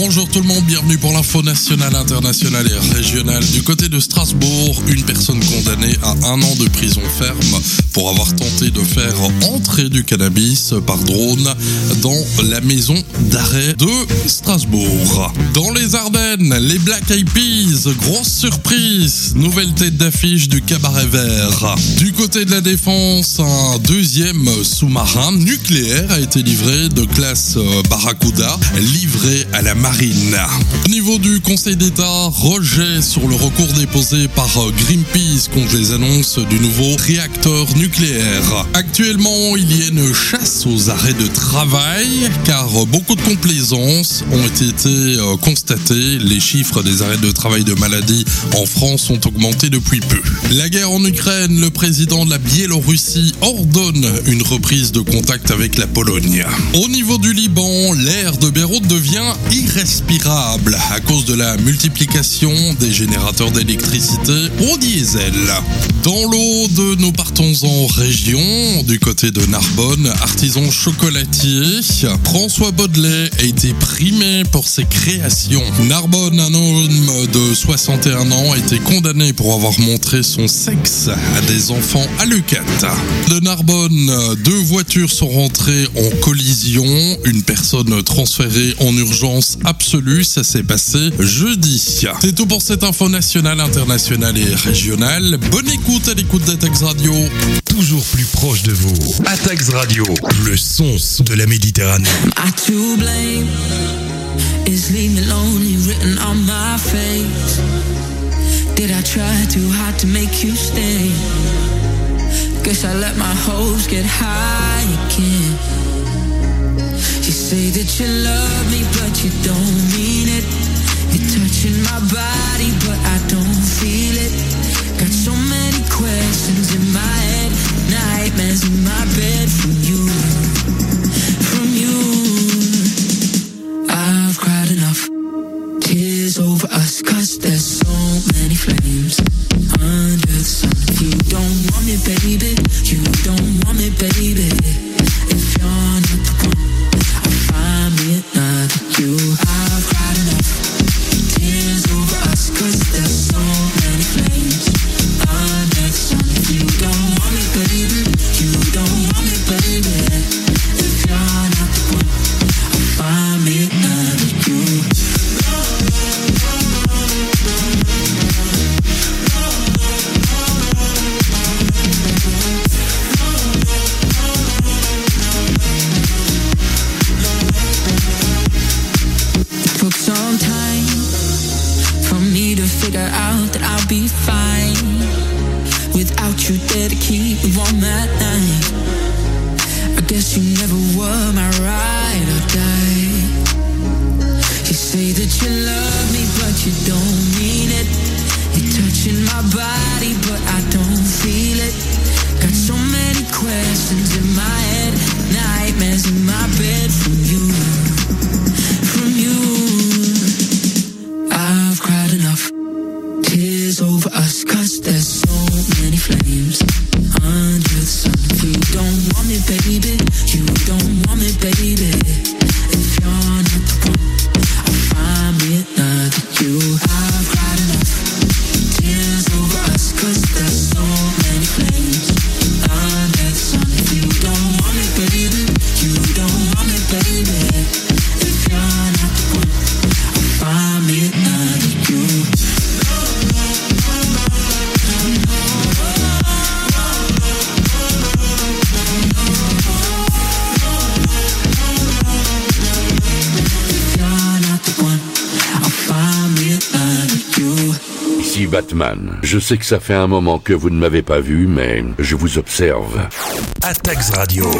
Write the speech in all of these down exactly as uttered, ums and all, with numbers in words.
Bonjour tout le monde, bienvenue pour l'info nationale, internationale et régionale. Du côté de Strasbourg, une personne condamnée à un an de prison ferme pour avoir tenté de faire entrer du cannabis par drone dans la maison d'arrêt de Strasbourg. Dans les Ardennes, les Black Eyed Peas, grosse surprise, nouvelle tête d'affiche du cabaret vert. Du côté de la Défense, un deuxième sous-marin nucléaire a été livré de classe Barracuda, livré à la marine. Au niveau du Conseil d'État, rejet sur le recours déposé par Greenpeace contre les annonces du nouveau réacteur nucléaire. Actuellement, il y a une chasse aux arrêts de travail car beaucoup de complaisances ont été constatées. Les chiffres des arrêts de travail de maladie en France ont augmenté depuis peu. La guerre en Ukraine, le président de la Biélorussie ordonne une reprise de contact avec la Pologne. Au niveau du Liban, l'air de Beyrouth devient irrespirable à cause de la multiplication des générateurs d'électricité au diesel. Dans l'Aude, nous partons en région, du côté de Narbonne, artisan chocolatier. François Baudelet a été primé pour ses créations. Narbonne, un homme de soixante et un ans a été condamné pour avoir montré son sexe à des enfants à Leucate. De Narbonne, deux voitures sont rentrées en collision. Une personne transférée en urgence absolue, ça s'est passé jeudi. C'est tout pour cette info nationale, internationale et régionale. Bonne écoute à l'écoute d'Attax Radio. Toujours plus proche de vous. Attax Radio, le son de la Méditerranée. My to blame is leave me lonely written on my face. Did I try too hard to make you stay? Guess I let my hopes get high again. You say that you love me, but you don't mean it. You're touching my body, but I don't feel it. Got so many questions in my head, nightmares in my bed from you, from you. I've cried enough, tears over us, cause there's so many flames under the sun. You don't want me, baby, you don't want me, baby. If you're not the one, I'll find me another you. I've cried enough, tears over us, cause there's so many flames under the sun. You don't want me, baby, you don't want me, baby. If you're not the one, I'll find me another you. Took some time for me to figure out that I'll be fine without you there to keep me warm at night. I guess you never were my ride or die. You say that you love me, but you don't mean it. You're touching my body, but I don't feel it. Got so many questions in my head, nightmares in my bed from you, from you. I've cried enough, tears over us, cause there's so many flames under the sun. You don't want me, baby, you don't want me, baby. If you're not the one, I'll find me another you. I've cried enough, tears over us, cause there's so many flames under the sun. You don't want me, baby, you don't want me, baby. If you're not the one, I'll find me another you. Ici Batman. Je sais que ça fait un moment que vous ne m'avez pas vu, mais je vous observe. Attax Radio.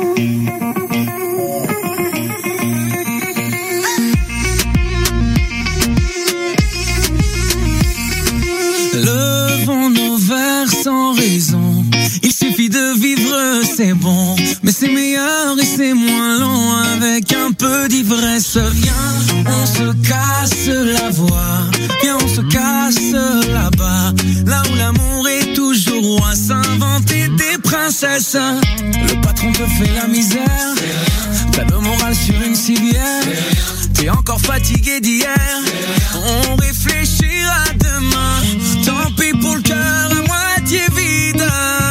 Levons nos verres sans raison. Il suffit de vivre, c'est bon. Mais c'est meilleur et c'est moins long avec un peu d'ivresse. Viens, on se casse la voix. Viens, on se casse là-bas. Là où l'amour est toujours roi. S'inventer des princesses. Le patron te fait la misère. T'as le moral sur une civière. T'es encore fatigué d'hier. On réfléchira demain. Tant pis pour le cœur à moitié vide.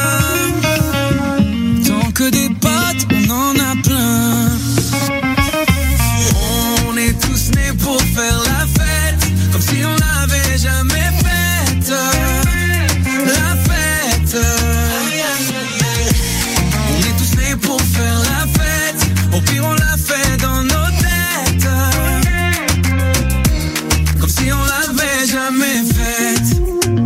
Tant que des potes, on en a plein. On est tous nés pour faire la fête, comme si on l'avait jamais faite. La fête. On est tous nés pour faire la fête. Au pire on l'a fait dans nos têtes, comme si on l'avait jamais faite.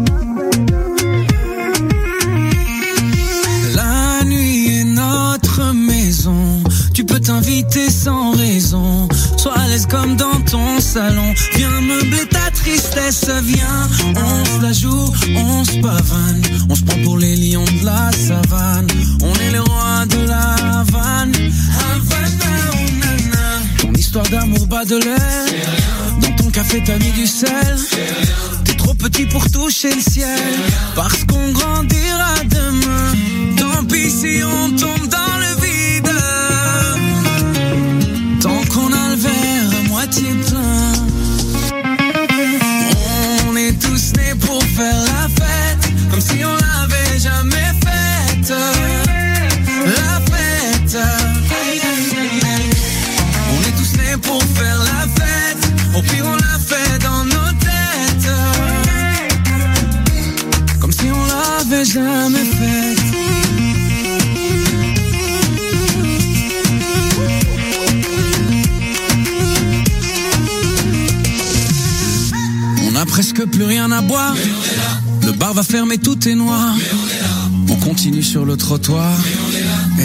La nuit est notre maison. Tu peux t'inviter sans raison. Sois à l'aise comme dans ton salon. Viens meubler ta tristesse, viens. On se la joue, on se pavane. On se prend pour les lions de la savane. On est les rois de la Havane. Havana, oh nana. Ton histoire d'amour bat de l'air. Dans ton café t'as mis du sel. T'es trop petit pour toucher le ciel. Parce qu'on grandira demain. Tant pis si on tombe dans le vide. Tant qu'on a le verre à moitié plein. On est tous nés pour faire la fête, comme si on l'avait jamais faite. La fête. On est tous nés pour faire la fête. Au pire on l'a fait dans nos têtes, comme si on l'avait jamais faite. On a presque plus rien à boire. Le bar va fermer, tout est noir. On, on continue sur le trottoir. Hey.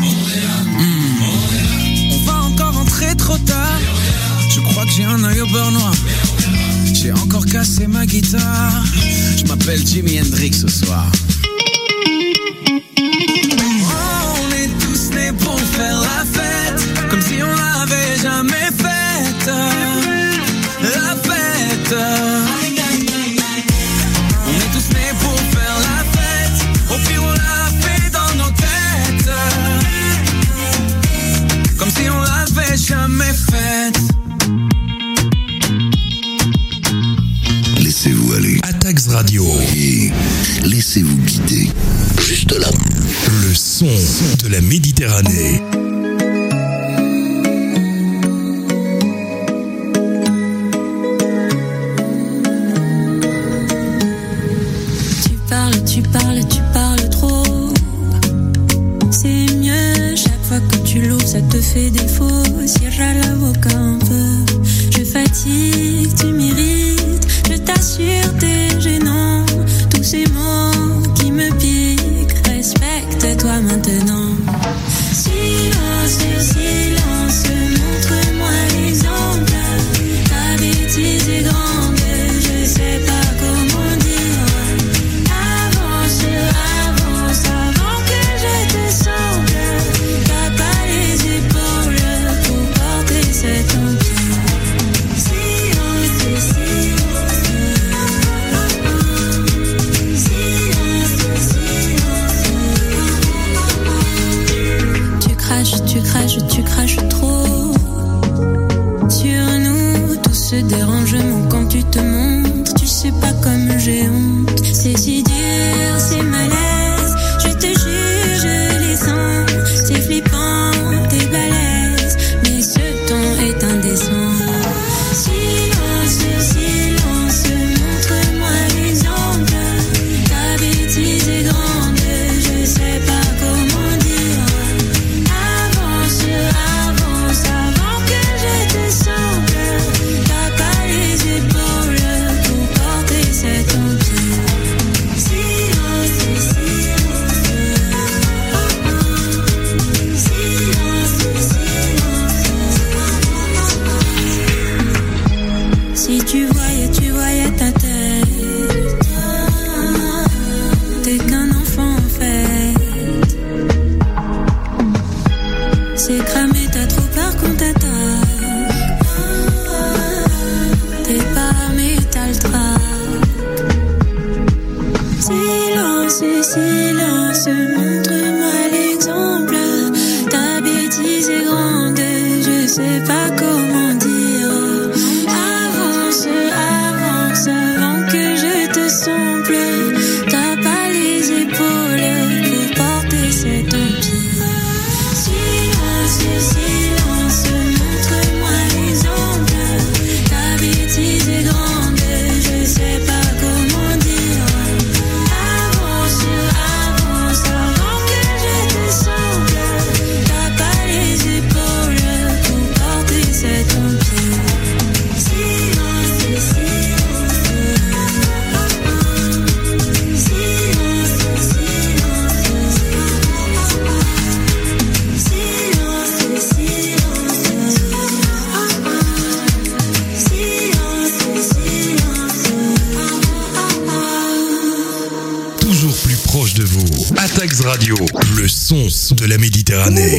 Mmh. On va encore entrer trop tard. Je crois que j'ai un œil au beurre noir. J'ai encore cassé ma guitare. Je m'appelle Jimi Hendrix ce soir. Oh, on est tous nés pour faire la fête, comme si on l'avait jamais faite. La fête. On est tous nés pour faire la fête. Au pire on l'a fait dans nos têtes, comme si on l'avait jamais faite. Laissez-vous aller. Attax Radio. Et laissez-vous guider. Juste là. Le son de la Méditerranée. Tu parles, tu parles trop. C'est mieux, chaque fois que tu l'ouvres, ça te fait défaut. Cierra la boca un peu. Je fatigue, tu m'irrites. Je t'assure, t'es gênant. Tous ces mots qui me piquent. Respecte-toi maintenant. Silence, silence, montre-moi l'exemple. Ta bêtise est grande, je sais pas comment dire. Tu craches, tu craches trop sur nous. Tout ce dérangement quand tu te montres. Tu sais pas comme j'ai honte. C'est si dur, c'est malaise. Je te jure, je les sens. C'est flippant, t'es balèze. Mais ce ton est indécent. Silence, silence, montre-moi l'exemple. Ta bêtise est grande, je sais pas comment dire. Avance, avant que je te semble. T'as pas les épaules pour porter cet empire. Silence, silence. Silence, silence. Si tu voyais, tu voyais ta tête. T'es qu'un enfant en fait. C'est cramé, t'as trop peur qu'on t'attaque. T'es pas armé, t'as le trac. Silence, silence, montre-moi l'exemple. Ta bêtise est grande, je sais pas comment dire. Atax Radio, le son de la Méditerranée.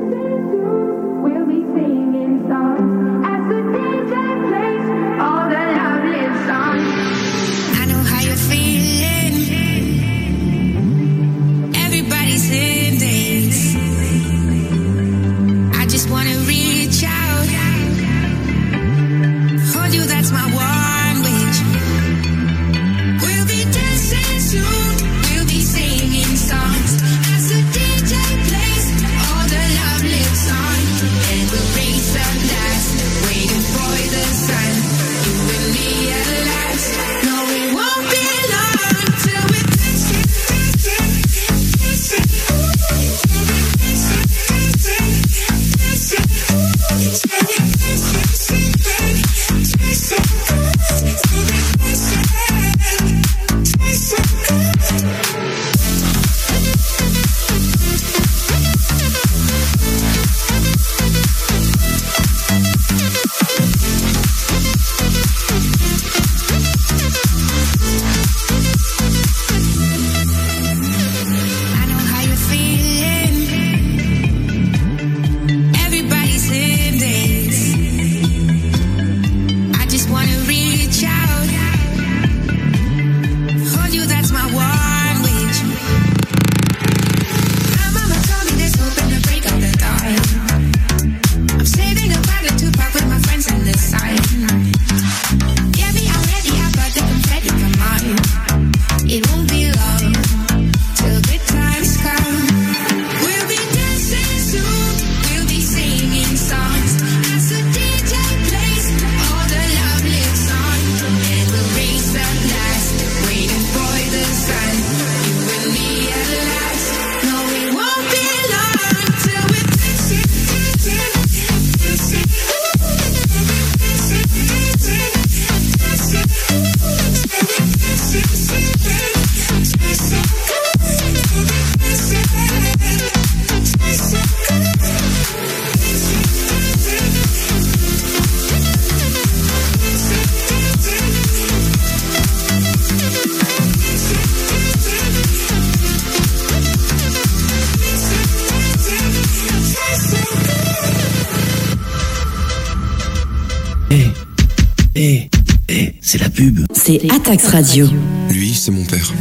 Eh, eh, c'est la pub. C'est Atax Radio. Lui, c'est mon père.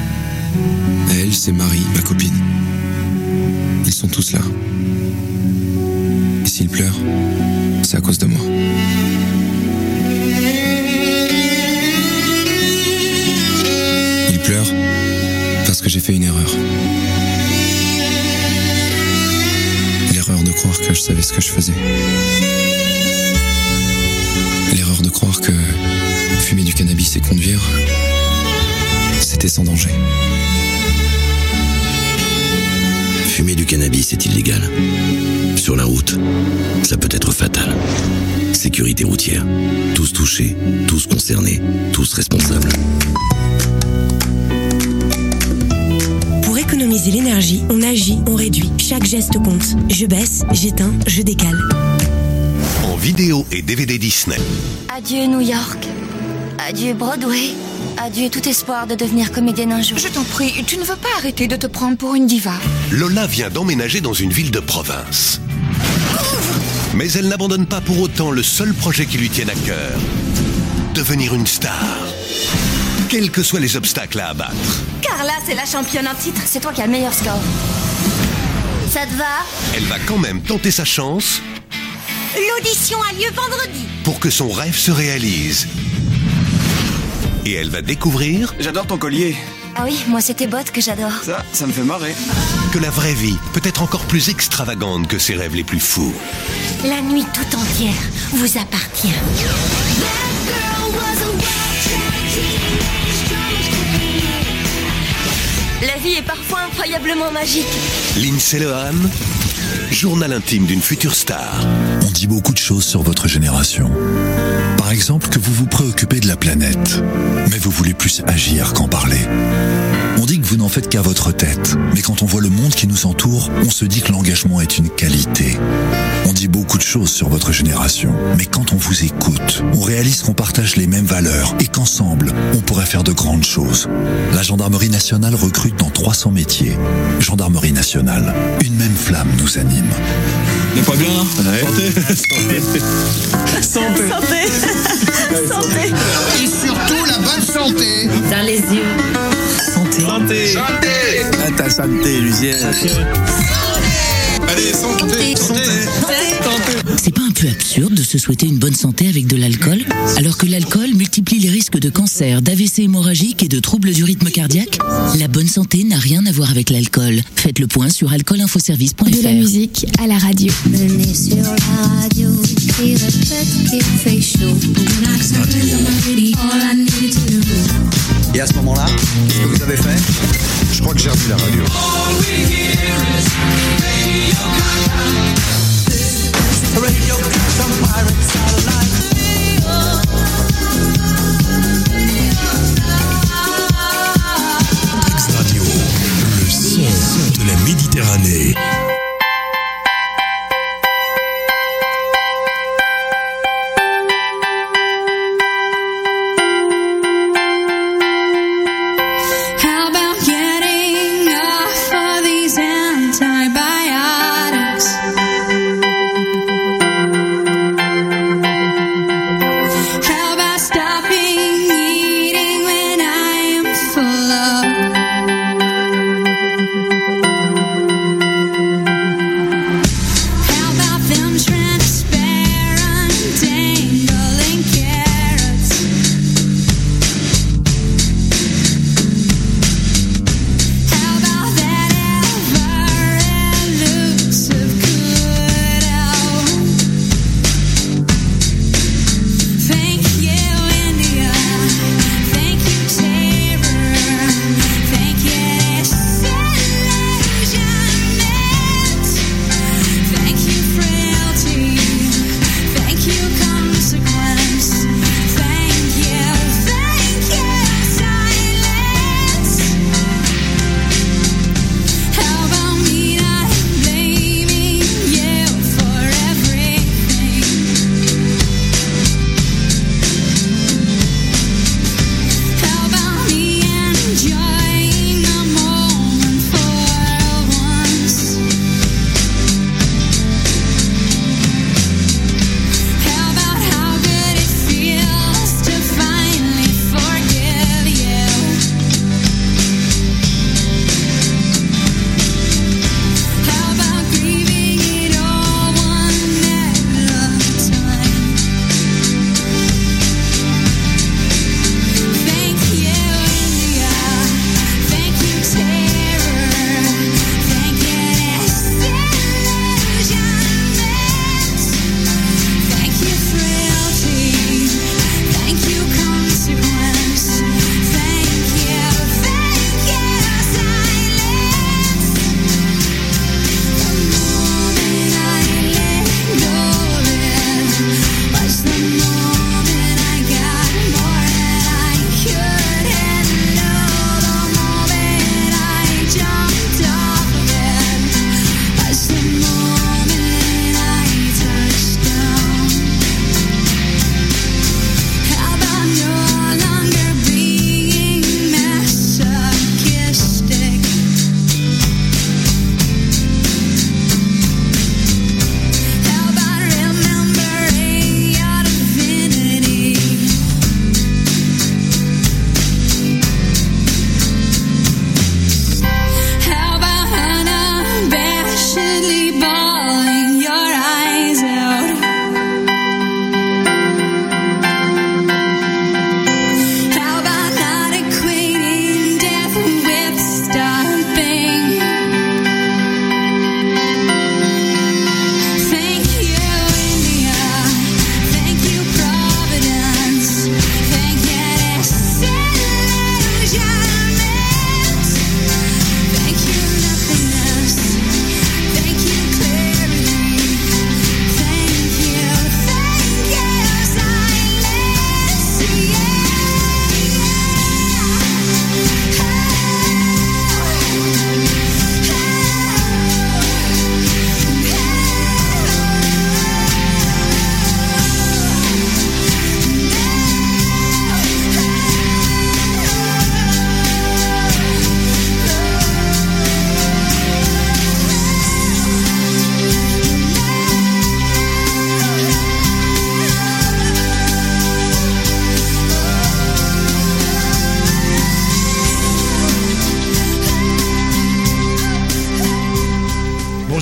Elle, c'est Marie, ma copine. Ils sont tous là. Et s'ils pleurent, c'est à cause de moi. Ils pleurent parce que j'ai fait une erreur. L'erreur de croire que je savais ce que je faisais. L'erreur de croire que fumer du cannabis et conduire, c'était sans danger. Fumer du cannabis est illégal. Sur la route, ça peut être fatal. Sécurité routière. Tous touchés, tous concernés, tous responsables. Pour économiser l'énergie, on agit, on réduit. Chaque geste compte. Je baisse, j'éteins, je décale. En vidéo et D V D Disney. Adieu New York. Adieu Broadway. Adieu tout espoir de devenir comédienne un jour. Je t'en prie, tu ne veux pas arrêter de te prendre pour une diva. Lola vient d'emménager dans une ville de province. Mais elle n'abandonne pas pour autant le seul projet qui lui tienne à cœur. Devenir une star. Quels que soient les obstacles à abattre. Carla, c'est la championne en titre. C'est toi qui as le meilleur score. Ça te va? Elle va quand même tenter sa chance. L'audition a lieu vendredi. Pour que son rêve se réalise. Et elle va découvrir... J'adore ton collier. Ah oui, moi c'est tes bottes que j'adore. Ça, ça me fait marrer. Que la vraie vie peut être encore plus extravagante que ses rêves les plus fous. La nuit tout entière vous appartient. La vie est parfois incroyablement magique. Lindsay Lohan, journal intime d'une future star. On dit beaucoup de choses sur votre génération. Par exemple que vous vous préoccupez de la planète, mais vous voulez plus agir qu'en parler. On dit que vous n'en faites qu'à votre tête, mais quand on voit le monde qui nous entoure, on se dit que l'engagement est une qualité. On dit beaucoup de choses sur votre génération, mais quand on vous écoute, on réalise qu'on partage les mêmes valeurs et qu'ensemble, on pourrait faire de grandes choses. La Gendarmerie nationale recrute dans trois cents métiers. Gendarmerie nationale, une même flamme nous anime. N'est pas bien, hein? Ouais. Santé. Santé. Santé. Santé. Et surtout la bonne santé. Dans les yeux. Santé. Santé. Santé. Ah, ta santé, Lucienne. Allez, santé. Santé. Santé. C'est pas un peu absurde de se souhaiter une bonne santé avec de l'alcool, alors que l'alcool multiplie les risques de cancer, d'A V C hémorragique et de troubles du rythme cardiaque? La bonne santé n'a rien à voir avec l'alcool. Faites le point sur alcool info service point f r. De la musique à la radio. Venez sur la radio, qui répète, qui fait chaud. Et à ce moment-là, qu'est-ce que vous avez fait? Je crois que j'ai revu la radio. Radio Captain Pirate Satellite. Tax Radio, le son de la Méditerranée. How about getting off of these antibiotics?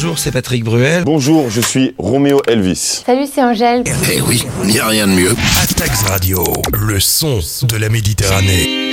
Bonjour, c'est Patrick Bruel. Bonjour, je suis Roméo Elvis. Salut, c'est Angèle. Eh oui, il n'y a rien de mieux. Attax Radio, le son de la Méditerranée.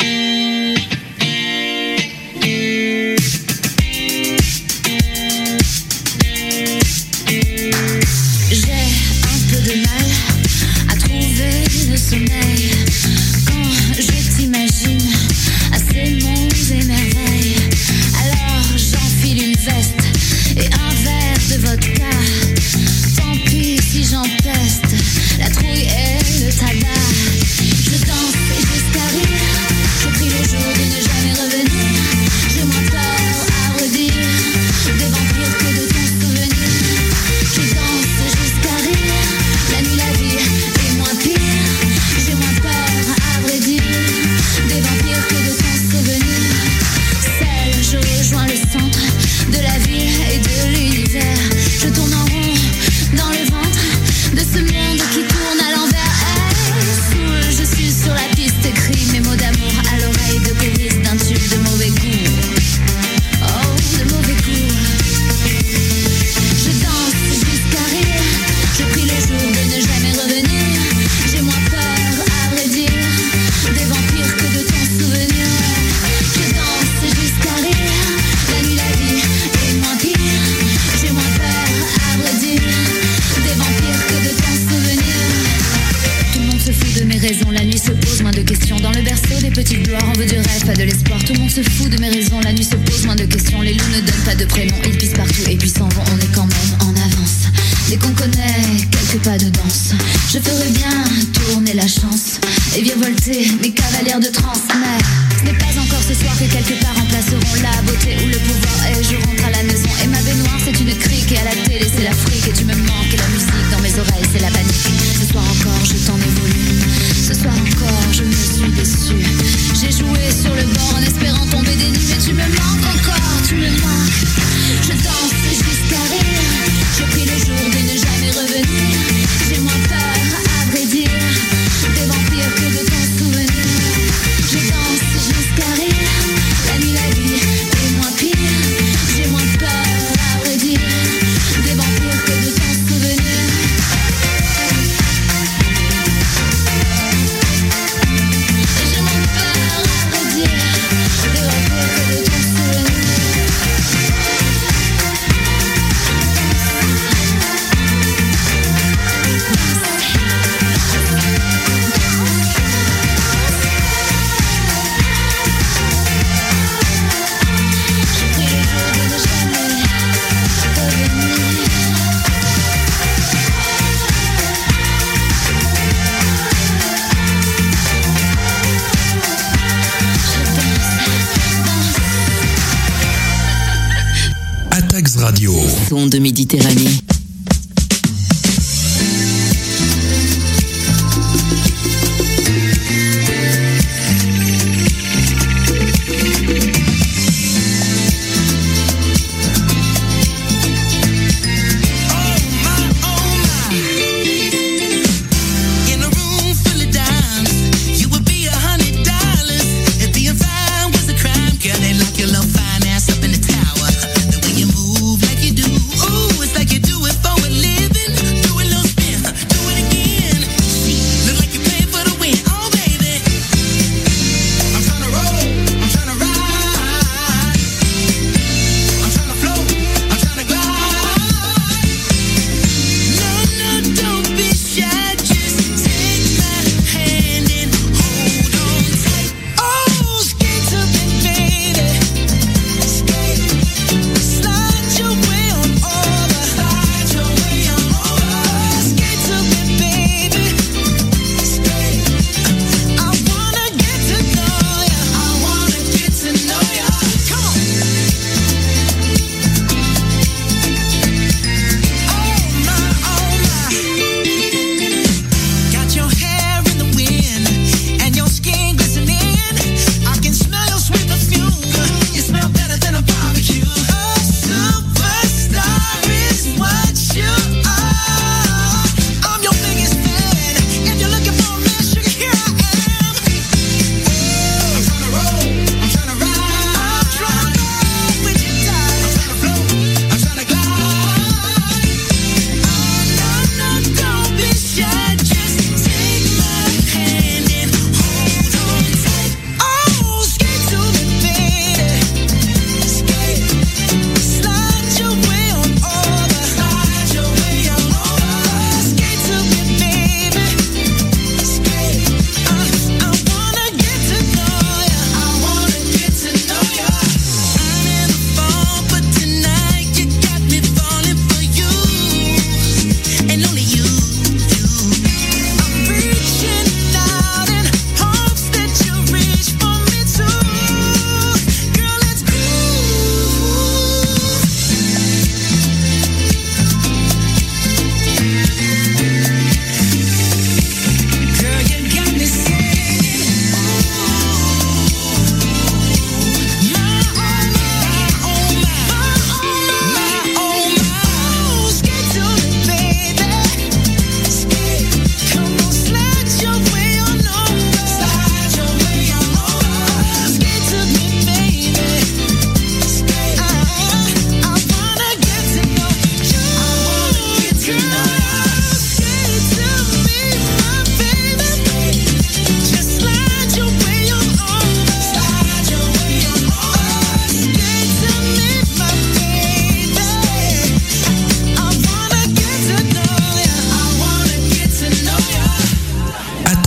J'ai un peu de mal à trouver le sommeil quand je t'imagine à ces monts et merveilles. Alors j'enfile une veste et un verre de vodka. Tant pis si j'empeste la trouille et le tabac. Je danse et j'escarille, je prie le jour de ne jamais revenir. J'ai moins peur à redire des vampires que de ton souvenir. Je danse et j'escarille, la nuit la vie est moins pire. J'ai moins peur à vrai dire des vampires que de ton souvenir. Seul je rejoins le centre de la vie et de l'univers. Je tourne en rond dans le ventre de ce monde qui tourne à l'envers. Hey, saoul, je suis sur la piste, écris mes mots d'amour à l'oreille de choriste d'un tube de mauvais goût. Oh, de mauvais goût. Je danse jusqu'à rire, je prie le jour de ne jamais revenir. J'ai moins peur à vrai dire des vampires que de ton souvenir. Je danse jusqu'à rire, la nuit la vie est moins pire. J'ai moins peur à vrai dire des vampires que de ton souvenir. Tout le monde se fout de mes raisons, la nuit se pose moins de questions. Dans le berceau des petites gloires, on veut du rêve, pas de l'espoir. Tout le monde se fout de mes raisons, la nuit se pose moins de questions. Les loups ne donnent pas de prénom, ils pissent partout et puis s'en vont, on est quand même en avance. Dès qu'on connaît quelques pas de danse, je ferais bien tourner la chance et virevolter mes cavalières de trance. Mais ce n'est pas encore ce soir que quelque part remplaceront la beauté ou le pouvoir. Et je rentre à la maison et ma baignoire c'est une crique. Et à la télé c'est l'Afrique et tu me manques. Et la musique dans mes oreilles c'est la panique. Ce soir encore je t'en ai voulu, ce soir encore je me suis déçue. J'ai joué sur le bord en espérant tomber des nues. Mais tu me manques encore, tu me manques. Je danse jusqu'à rire, je prie le jour de ne jamais revenir. J'ai moins peur à vrai dire des vampires que de ton souvenir. Je danse jusqu'à rire, la nuit la vie est moins pire. J'ai moins peur à vrai dire des vampires que de ton souvenir. J'ai moins peur à vrai dire des vampires que de ton souvenir. Attax Radio, son de Méditerranée. Your love fine ass up in the tower. The way you move like you do, ooh, it's like you do it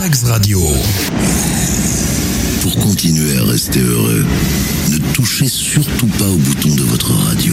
Tax Radio. Pour continuer à rester heureux, ne touchez surtout pas au bouton de votre radio.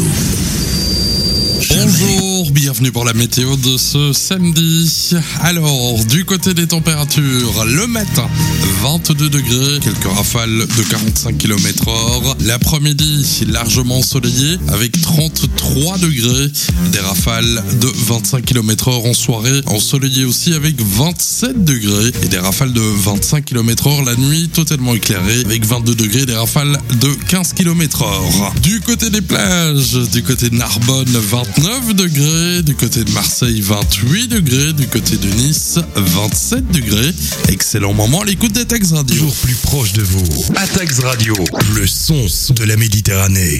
Bonjour, bienvenue pour la météo de ce samedi. Alors, du côté des températures, le matin, vingt-deux degrés, quelques rafales de quarante-cinq kilomètres heure. L'après-midi, largement ensoleillé avec trente-trois degrés, des rafales de vingt-cinq kilomètres heure en soirée, ensoleillé aussi avec vingt-sept degrés et des rafales de vingt-cinq kilomètres heure la nuit, totalement éclairée avec vingt-deux degrés, des rafales de quinze kilomètres heure. Du côté des plages, du côté de Narbonne, vingt-neuf degrés, du côté de Marseille, vingt-huit degrés, du côté de Nice, vingt-sept degrés. Excellent moment à l'écoute des Tax Radio. Toujours plus proche de vous. Tax Radio, le son de la Méditerranée.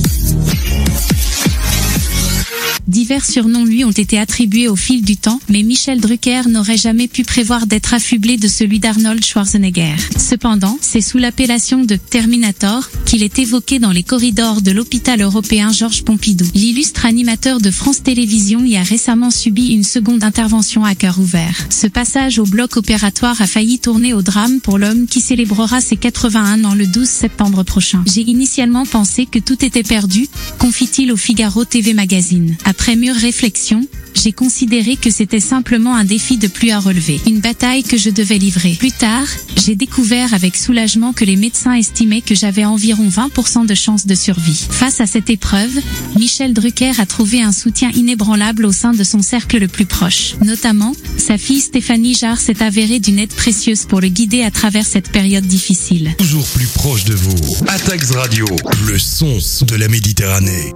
Divers surnoms lui ont été attribués au fil du temps, mais Michel Drucker n'aurait jamais pu prévoir d'être affublé de celui d'Arnold Schwarzenegger. Cependant, c'est sous l'appellation de Terminator qu'il est évoqué dans les corridors de l'hôpital européen Georges Pompidou. L'illustre animateur de France Télévisions y a récemment subi une seconde intervention à cœur ouvert. Ce passage au bloc opératoire a failli tourner au drame pour l'homme qui célébrera ses quatre-vingt-un ans le douze septembre prochain. J'ai initialement pensé que tout était perdu, confie-t-il au Figaro T V Magazine. Après mûre réflexion, j'ai considéré que c'était simplement un défi de plus à relever, une bataille que je devais livrer. Plus tard, j'ai découvert avec soulagement que les médecins estimaient que j'avais environ vingt pour cent de chances de survie. Face à cette épreuve, Michel Drucker a trouvé un soutien inébranlable au sein de son cercle le plus proche. Notamment, sa fille Stéphanie Jarre s'est avérée d'une aide précieuse pour le guider à travers cette période difficile. Toujours plus proche de vous. Tax Radio, le son de la Méditerranée.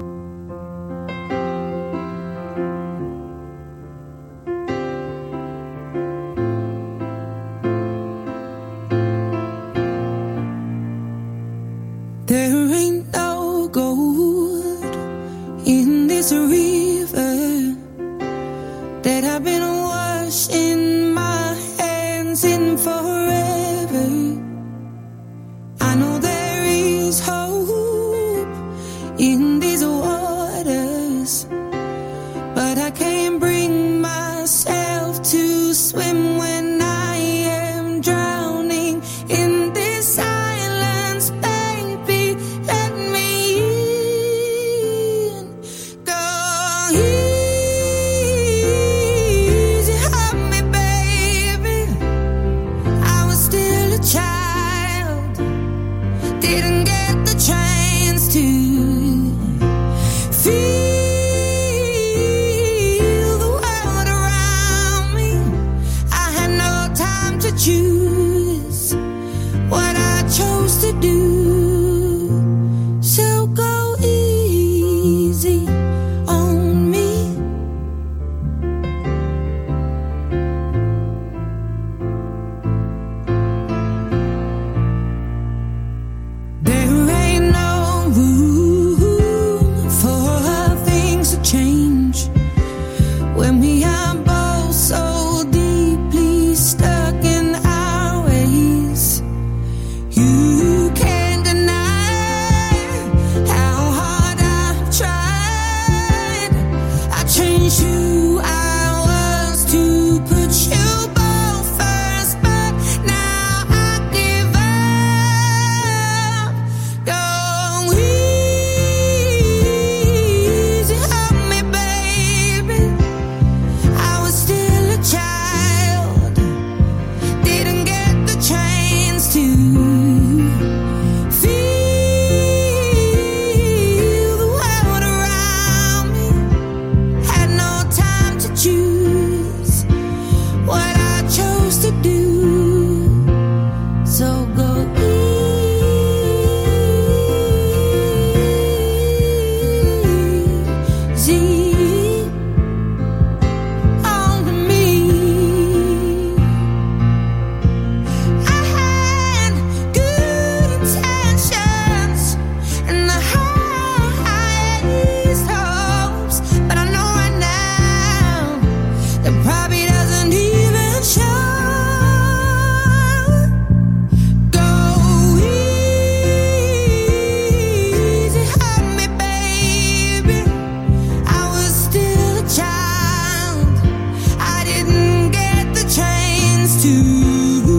There ain't no gold in this river that I've been washing my hands in forever. I know there is hope in these waters, but I can't bring myself to swim when I am drowning in this silence. Let me in. Go easy, hold me, baby. I was still a child, didn't get the chance to feel the world around me. I had no time to choose what I chose to do. So go easy on me. There ain't no room for things to change when we are both so deeply stuck in our ways. You can't deny how hard I've tried. I changed who I was to put you both first, but now I give up. Go easy, hold me, baby. I was still a child, didn't get the chance to feel the world around me. Had no time to choose what I chose to do. So go easy on me. I had good intentions and the highest hopes, but I know right now that probably doesn't even show. Go easy, hold me, baby. I was still a child, I didn't get the chance to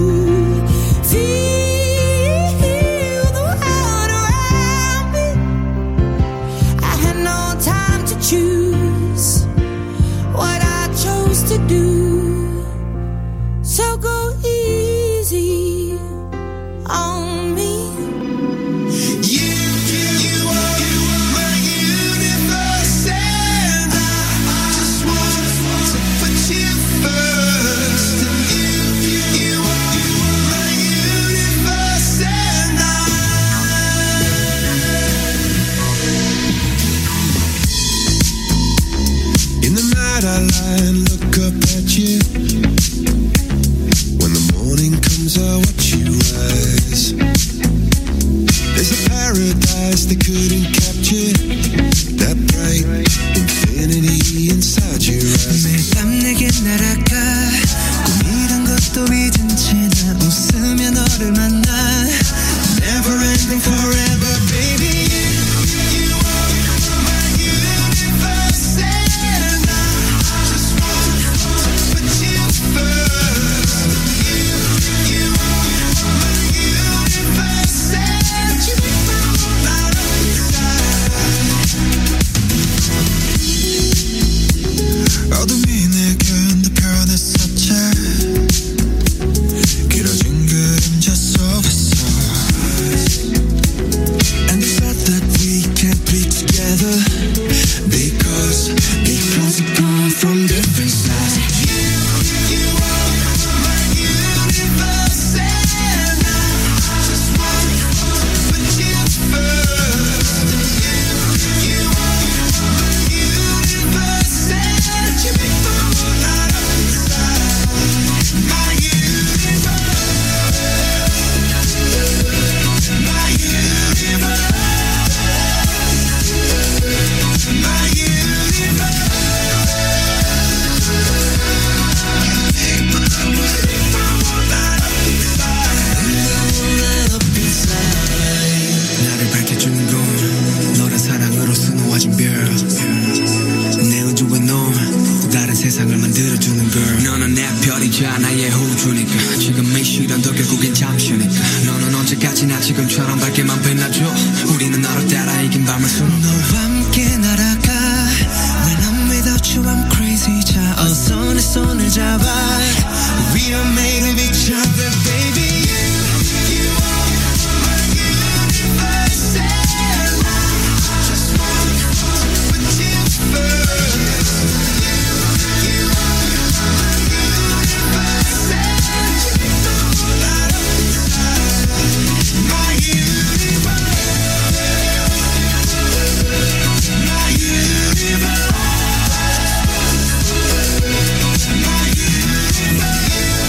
So go easy on me. You, you, you are, you are my universe, and I just want to put you first. And you, you, you are my universe, and I. In the night I lie and look up at you. When the morning comes I watch you rise. There's a paradise they couldn't capture, that bright infinity inside your eyes. 매일 밤 내게 날아가 꿈이란 것도 잊은 채 나 웃으며 너를 만나. Never ending forever baby. You are my universe and I just want to put you first. You, you are my universe and you make my whole life inside. 어둠이 내겐 더 변했었지. 길어진 그림자 속에서. And the fact that we can't be together because because we come from different sides. You, you are my universe and I just want to put you first. You, you are my universe and you make the whole light up inside. My universe, my universe. My universe. 나를 밝혀주는 건 너란 사랑으로 수놓아진 별. 내 우주의 놈, 또 다른 세상을 만들어주는 girl. 너는 내 별이자 나의 호주니까 지금의 시련도 결국엔 잠시니까. 너는 언제까지나 지금처럼 밝게만 빛나줘. 우리는 너를 따라 이긴 밤을 수놓. 너와 함께 날아가. When I'm without you I'm crazy. 자 어서 내 손을 잡아. We are made of each other baby. You, you are my universe and I just want to put you first. You, you are my universe and you make the whole light up inside. My universe. My universe. My universe.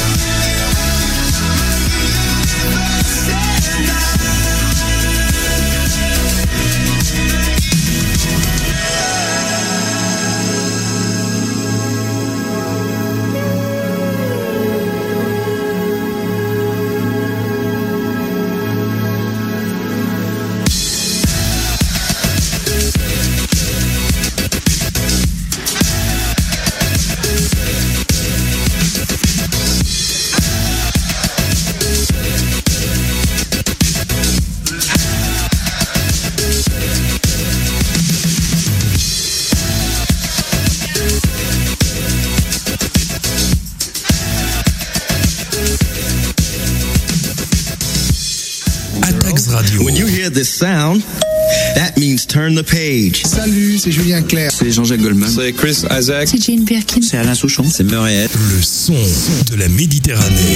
When you hear this sound, that means turn the page. Salut, c'est Julien Clerc. C'est Jean-Jacques Goldman. C'est Chris Isaac. C'est Jane Birkin. C'est Alain Souchon. C'est Murray. Le son de la Méditerranée.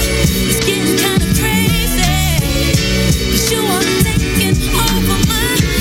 It's getting kinda crazy. You are taking over my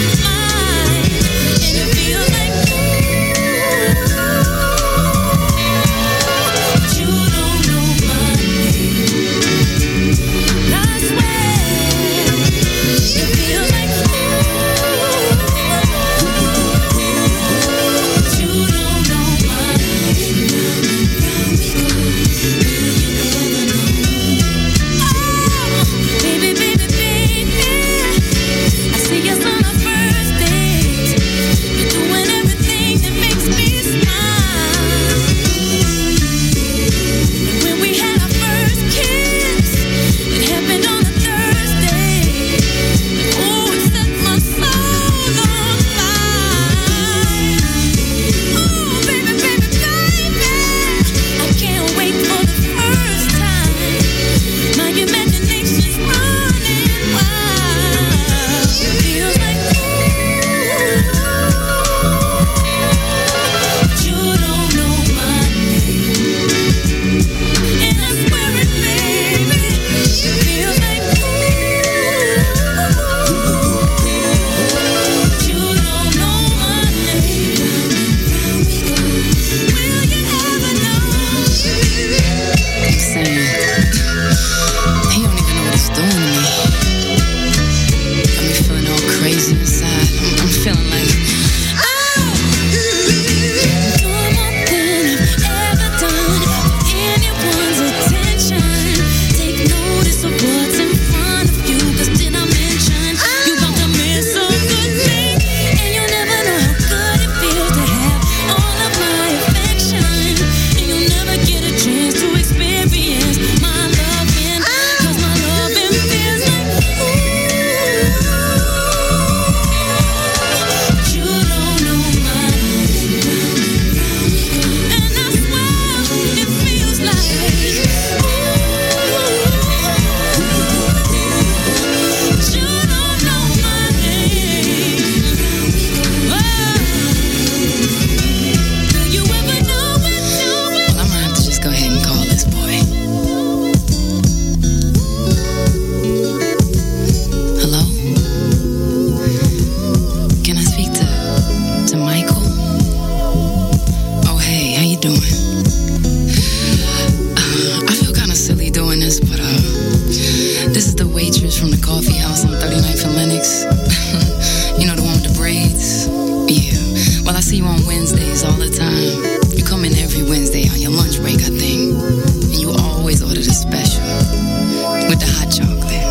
house on thirty-ninth and Lenox. You know, the one with the braids? Yeah. Well, I see you on Wednesdays all the time. You come in every Wednesday on your lunch break, I think. And you always order the special with the hot chocolate.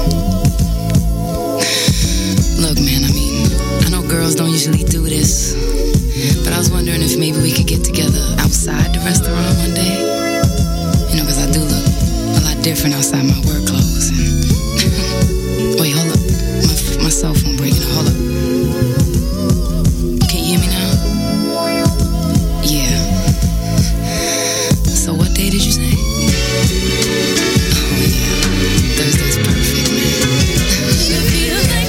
Look, man, I mean, I know girls don't usually do this, but I was wondering if maybe we could get together outside the restaurant one day. You know, because I do look a lot different outside my work clothes. And wait, hold up. My, my cell phone breaking. Hold up. Can you hear me now? Yeah. So what day did you say? Oh, yeah. Thursday's perfect, man. It feels like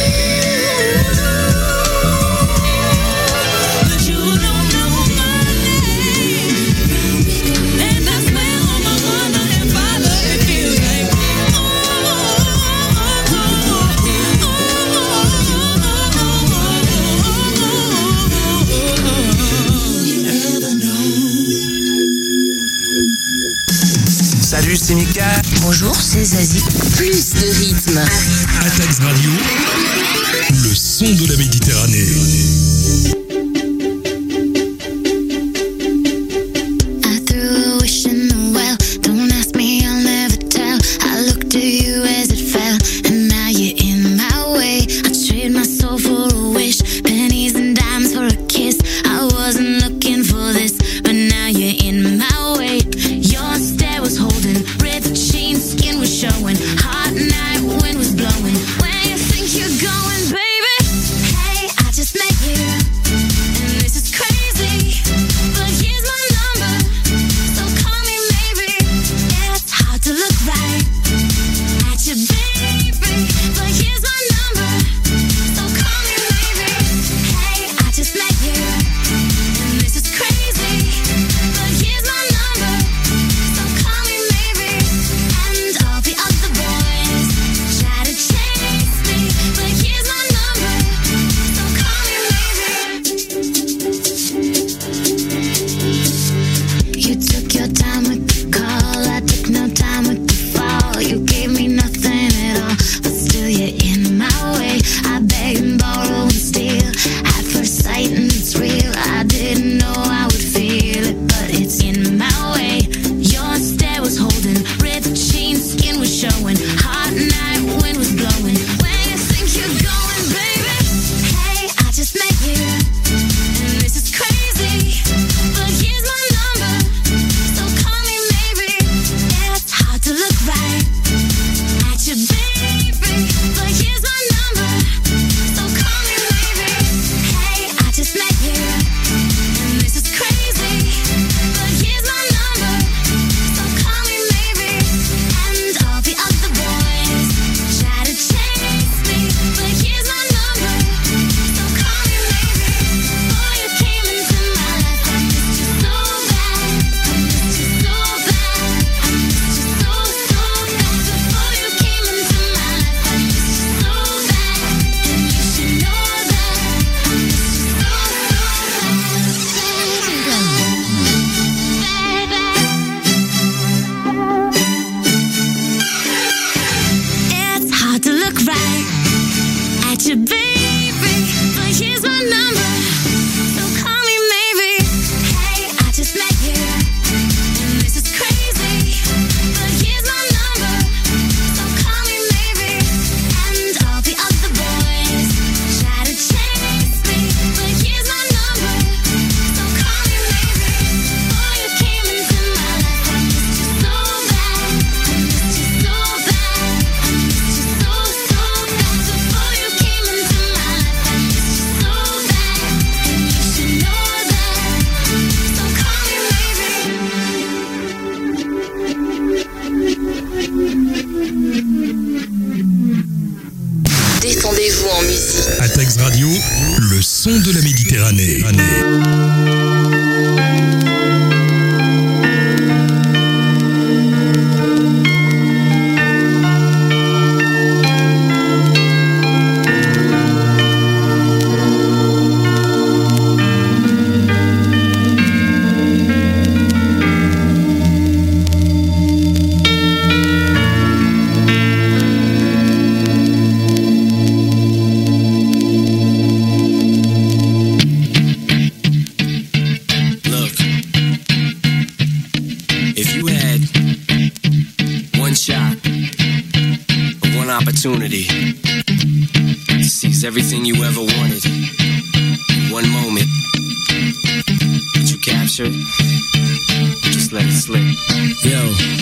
Salut, c'est Mika. Bonjour, c'est Zazie. Plus de rythme. Atax Radio, le son de la Méditerranée. Détendez-vous en musique. Atax Radio, le son de la Méditerranée. opportunity to seize everything you ever wanted in one moment. Did you capture it? Or just let it slip? Yo.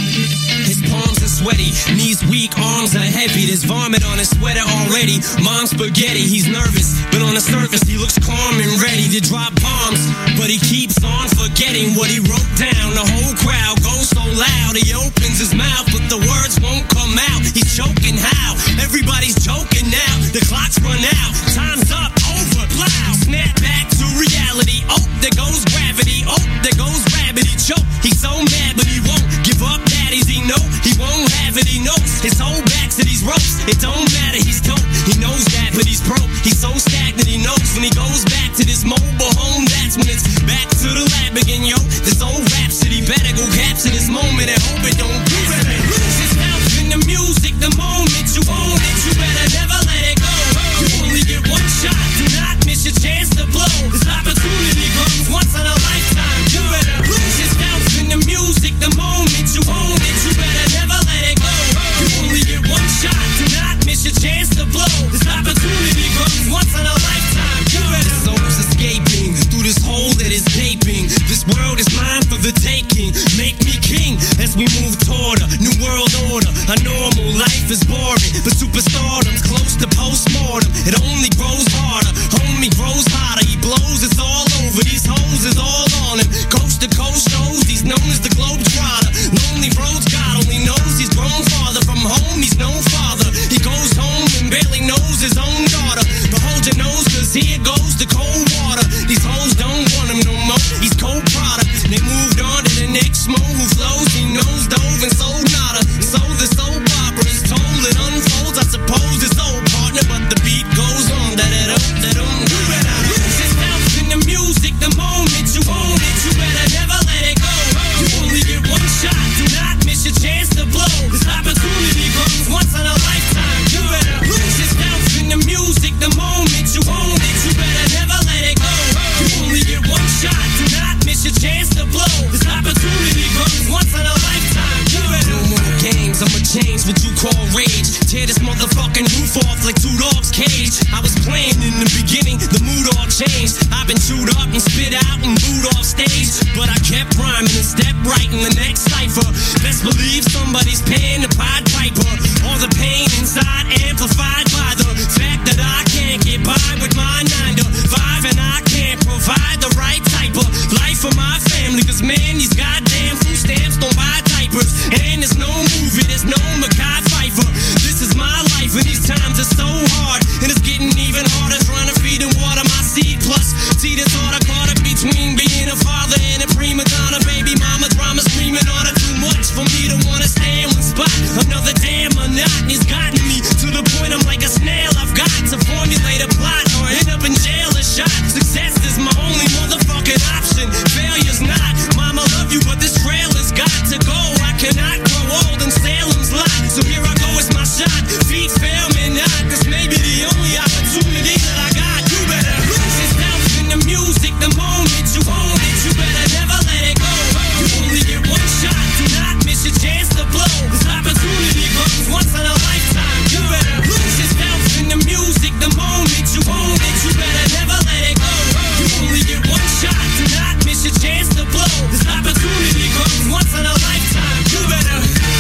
His palms are sweaty, knees weak, arms are heavy. There's vomit on his sweater already. Mom's spaghetti, he's nervous, but on the surface he looks calm and ready to drop bombs. But he keeps on forgetting what he wrote down. The whole crowd goes so loud, he opens his mouth, but the words won't come out. He's choking how? Everybody's joking now. The clock's run out, time's up, over, loud. Snap back to reality. Oh, there goes gravity. Oh, there goes rabbit. He choke. He's so mad, but he won't give up. Daddies, he know he won't have it. He knows his whole back to these ropes. It don't matter. He's dope. He knows that, but he's broke. He's so stagnant. He knows when he goes back to this mobile home. That's when it's back to the lab again, yo. This old rhapsody better go capture this moment and hope it don't do it. Lose yourself in the music. The moment you own it, you better never let it go. You only get one shot. Do not miss your chance to blow. This opportunity comes once in a lifetime. You better lose yourself in the music. The moment you own it, you better never let it go. You only get one shot. Do not miss your chance to blow. This opportunity comes once in a lifetime. You better. The soul's escaping through this hole that is gaping. This world is mine for the taking. Make me king as we move toward a new world order. A normal life is boring, but superstardom's close to postmortem. It only grows harder. Homie grows hotter. He blows. It's all over. These hoes is all on him. Coast to coast shows. He's known as the Globetrotter. Lonely roads. God only knows he's grown farther from home. He's no father. He goes home and barely knows his own daughter. But hold your nose, cause here goes the cold water. These hoes don't want him no more. He's cold product. They moved on to the next mo who flows. He knows dove and sold nada. And so the soap opera is told. It unfolds. I suppose it's old partner, but the beat goes on. Da da da da da. You better lose yourself in the music. The moment you own it, you better never let it go. You only get one shot. Do not miss your chance to blow. This opportunity comes once in a lifetime. You better lose yourself in the music. The moment you own it, you better never let it go. You only get one shot. Do not miss your chance to blow. This opportunity comes once in a lifetime. You better. No more games. I'ma change what you call rage. Tear this motherfucking roof off like two dogs' cage. I was playing in the beginning, the mood all changed. I've been chewed up and spit out and booed off stage, but I kept rhyming and stepped right in the next cipher. Best believe somebody's paying the Pied Piper. All the pain inside amplified by the fact that I can't get by with my nine to five, and I can't provide the right type of life for my family. Cause man, these goddamn food stamps don't buy diapers, and there's no movie, there's no Mackay Pfeiffer. This is my life, and these times are so hard, and it's getting even harder trying to feed and water my seed. Plus, see this order caught up between being a father and a prima donna. Baby mama drama screaming on her too much for me to wanna stay in one spot. Another damn monotony's gotten me to the point I'm like a snail. I've got to formulate a plot or end up in jail or shot. Success is my only motherfucking option. Failure's not. Mama love you, but this trailer's got to go. I cannot grow old in Salem's lot. So here I go, it's my shot. Feet fail me not. This may be the only opportunity that I got. You better lose yourself in the music. The moment you own it, you better never let it go. You only get one shot. Do not miss your chance to blow. This opportunity comes once in a lifetime. You better lose yourself in the music. The moment you own it, you better never let it go. You only get one shot. Do not miss your chance to blow. This opportunity comes once in a lifetime. You better.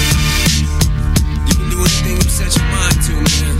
You can do anything you set your mind to, man.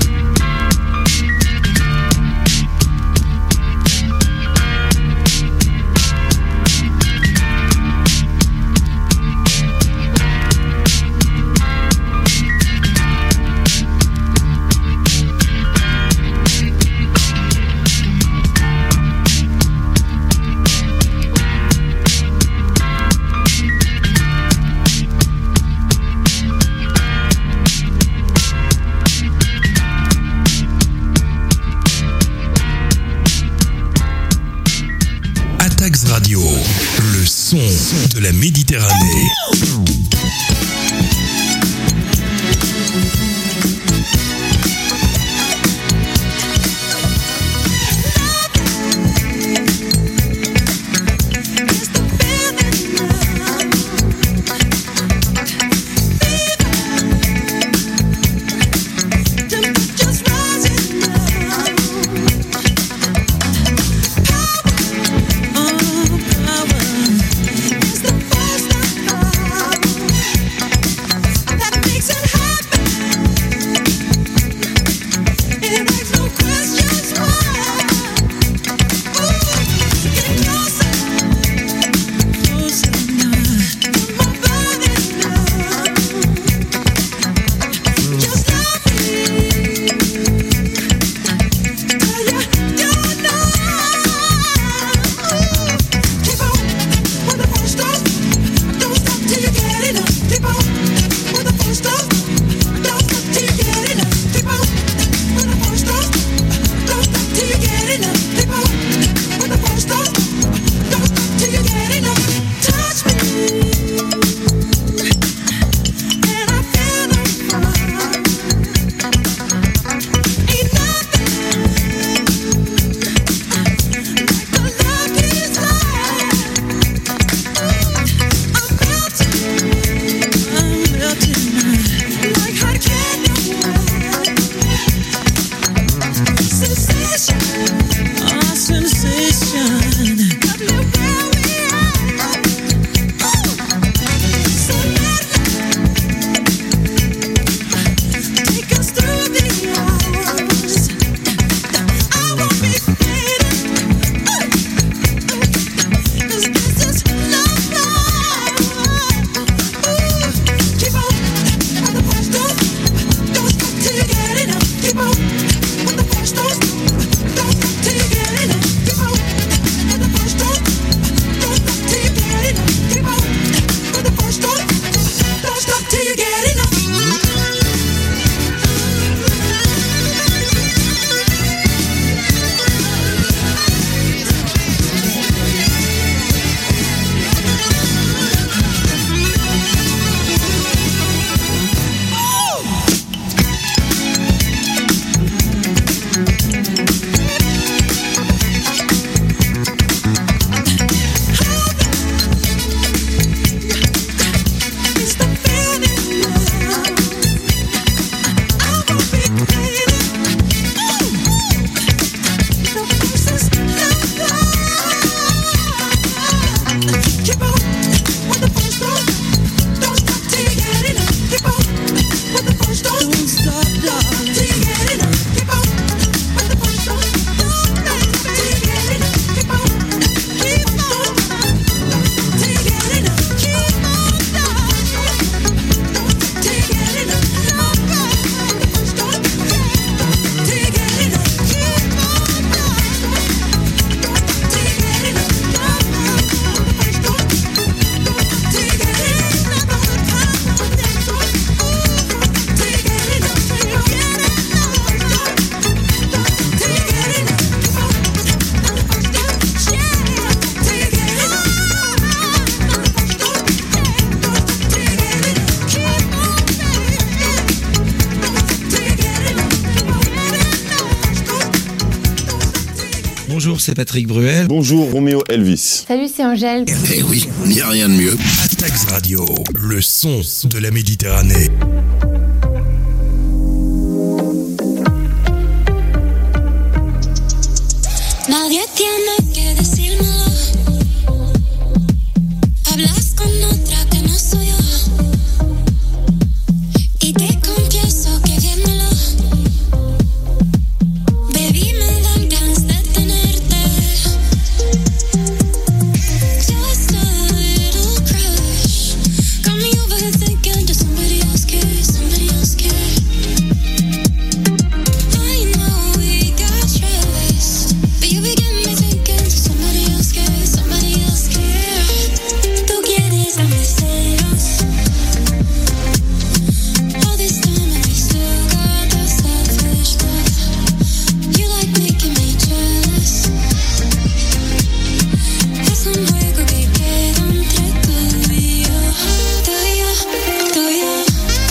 Radio, le son de la Méditerranée. Jump Bonjour, c'est Patrick Bruel. Bonjour, Roméo Elvis. Salut, c'est Angèle. Eh oui, il n'y a rien de mieux. Atax Radio, le son de la Méditerranée. Nadie tiene que decírmelo. Hablas con otra que no soy yo. Y te confieso que viéndolo, baby, me dan ganas de tenerte. Just a little crush. Got me overthinking, does somebody else care? Somebody else care? I know we got trust, but you begin me thinking, does somebody else care? Somebody else care? Tú quieres darme celos. All this time and we still got that selfish love. You like making me jealous. Es un juego que queda entre tú y yo. Tú y yo, tú y yo.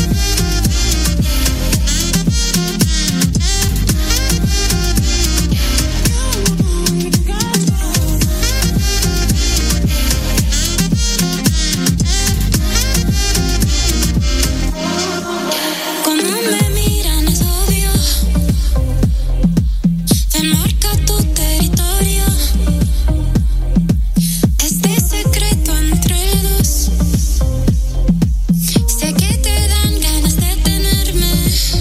Como me miran es obvio. Te marca tu territorio. Este secreto entre dos. Sé que te dan ganas de tenerme.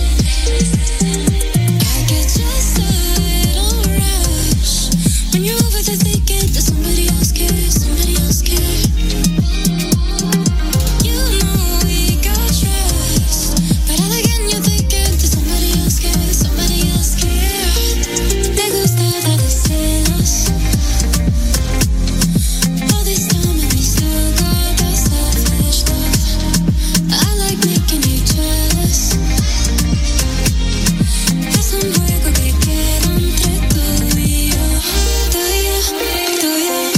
I get just a little rush when you're over the thinking, does somebody else care? Somebody else care? You know we got trust, but all again you're thinking, does somebody else care? Somebody else care? Te gusta darle celos. All this time and we still got that selfish love. I like making you jealous. Es un juego que queda entre tú y yo. Tú y yo, tú y yo.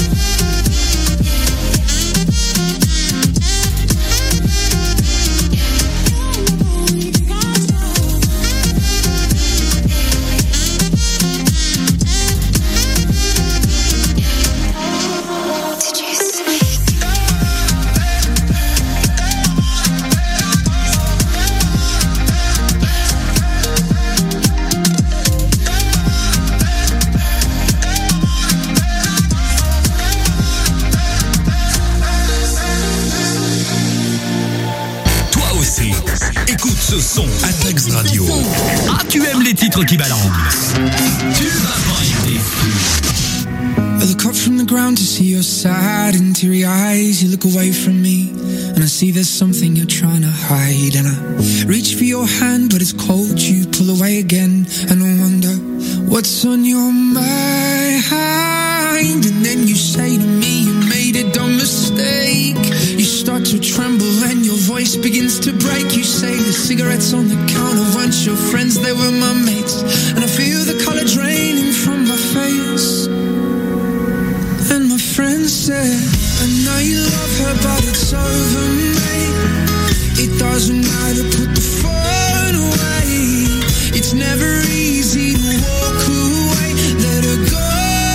Toi aussi, écoute ce son. Atax Radio. Ah, tu aimes les titres qui balancent. Tu vas pas y déçu. I look up from the ground to see your sad and teary eyes. You look away from me, and I see there's something you're trying to hide. And I reach for your hand, but it's cold. You pull away again, and I wonder what's on your mind. And then you say to me, you made a dumb mistake. You start to tremble, and your voice begins to break. You say the cigarettes on the counter weren't your friends, they were my mates. And I feel the color draining from my face. And my friend said, I know you love her, but it's over, mate. It doesn't matter, put the phone away. It's never easy to walk away. Let her go,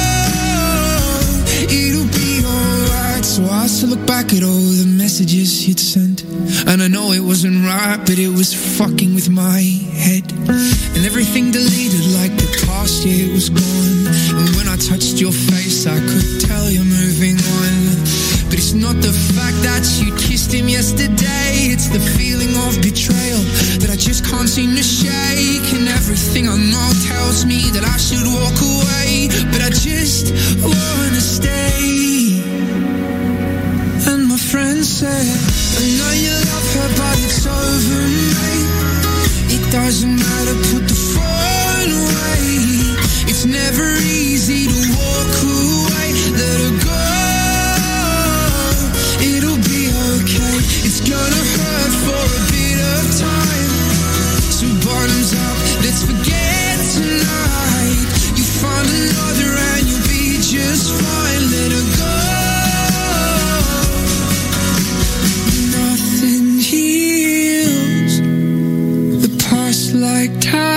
it'll be alright. So I still look back at all the messages you'd sent, and I know it wasn't right, but it was fucking with my head. And everything deleted like the past, yeah, it was gone. And when I touched your face, I could tell you're moving on. But it's not the fact that you kissed him yesterday, it's the feeling of betrayal that I just can't seem to shake. And everything I know tells me that I should walk away, but I just wanna stay. And my friend said, I know you love her, but it's over, mate. It doesn't matter, put the phone away. It's never easy to walk away. Let her go, it'll be okay. It's gonna hurt for a bit of time. So bottoms up, let's forget tonight. You find another and you'll be just fine. Let her go. Nothing heals the past like time.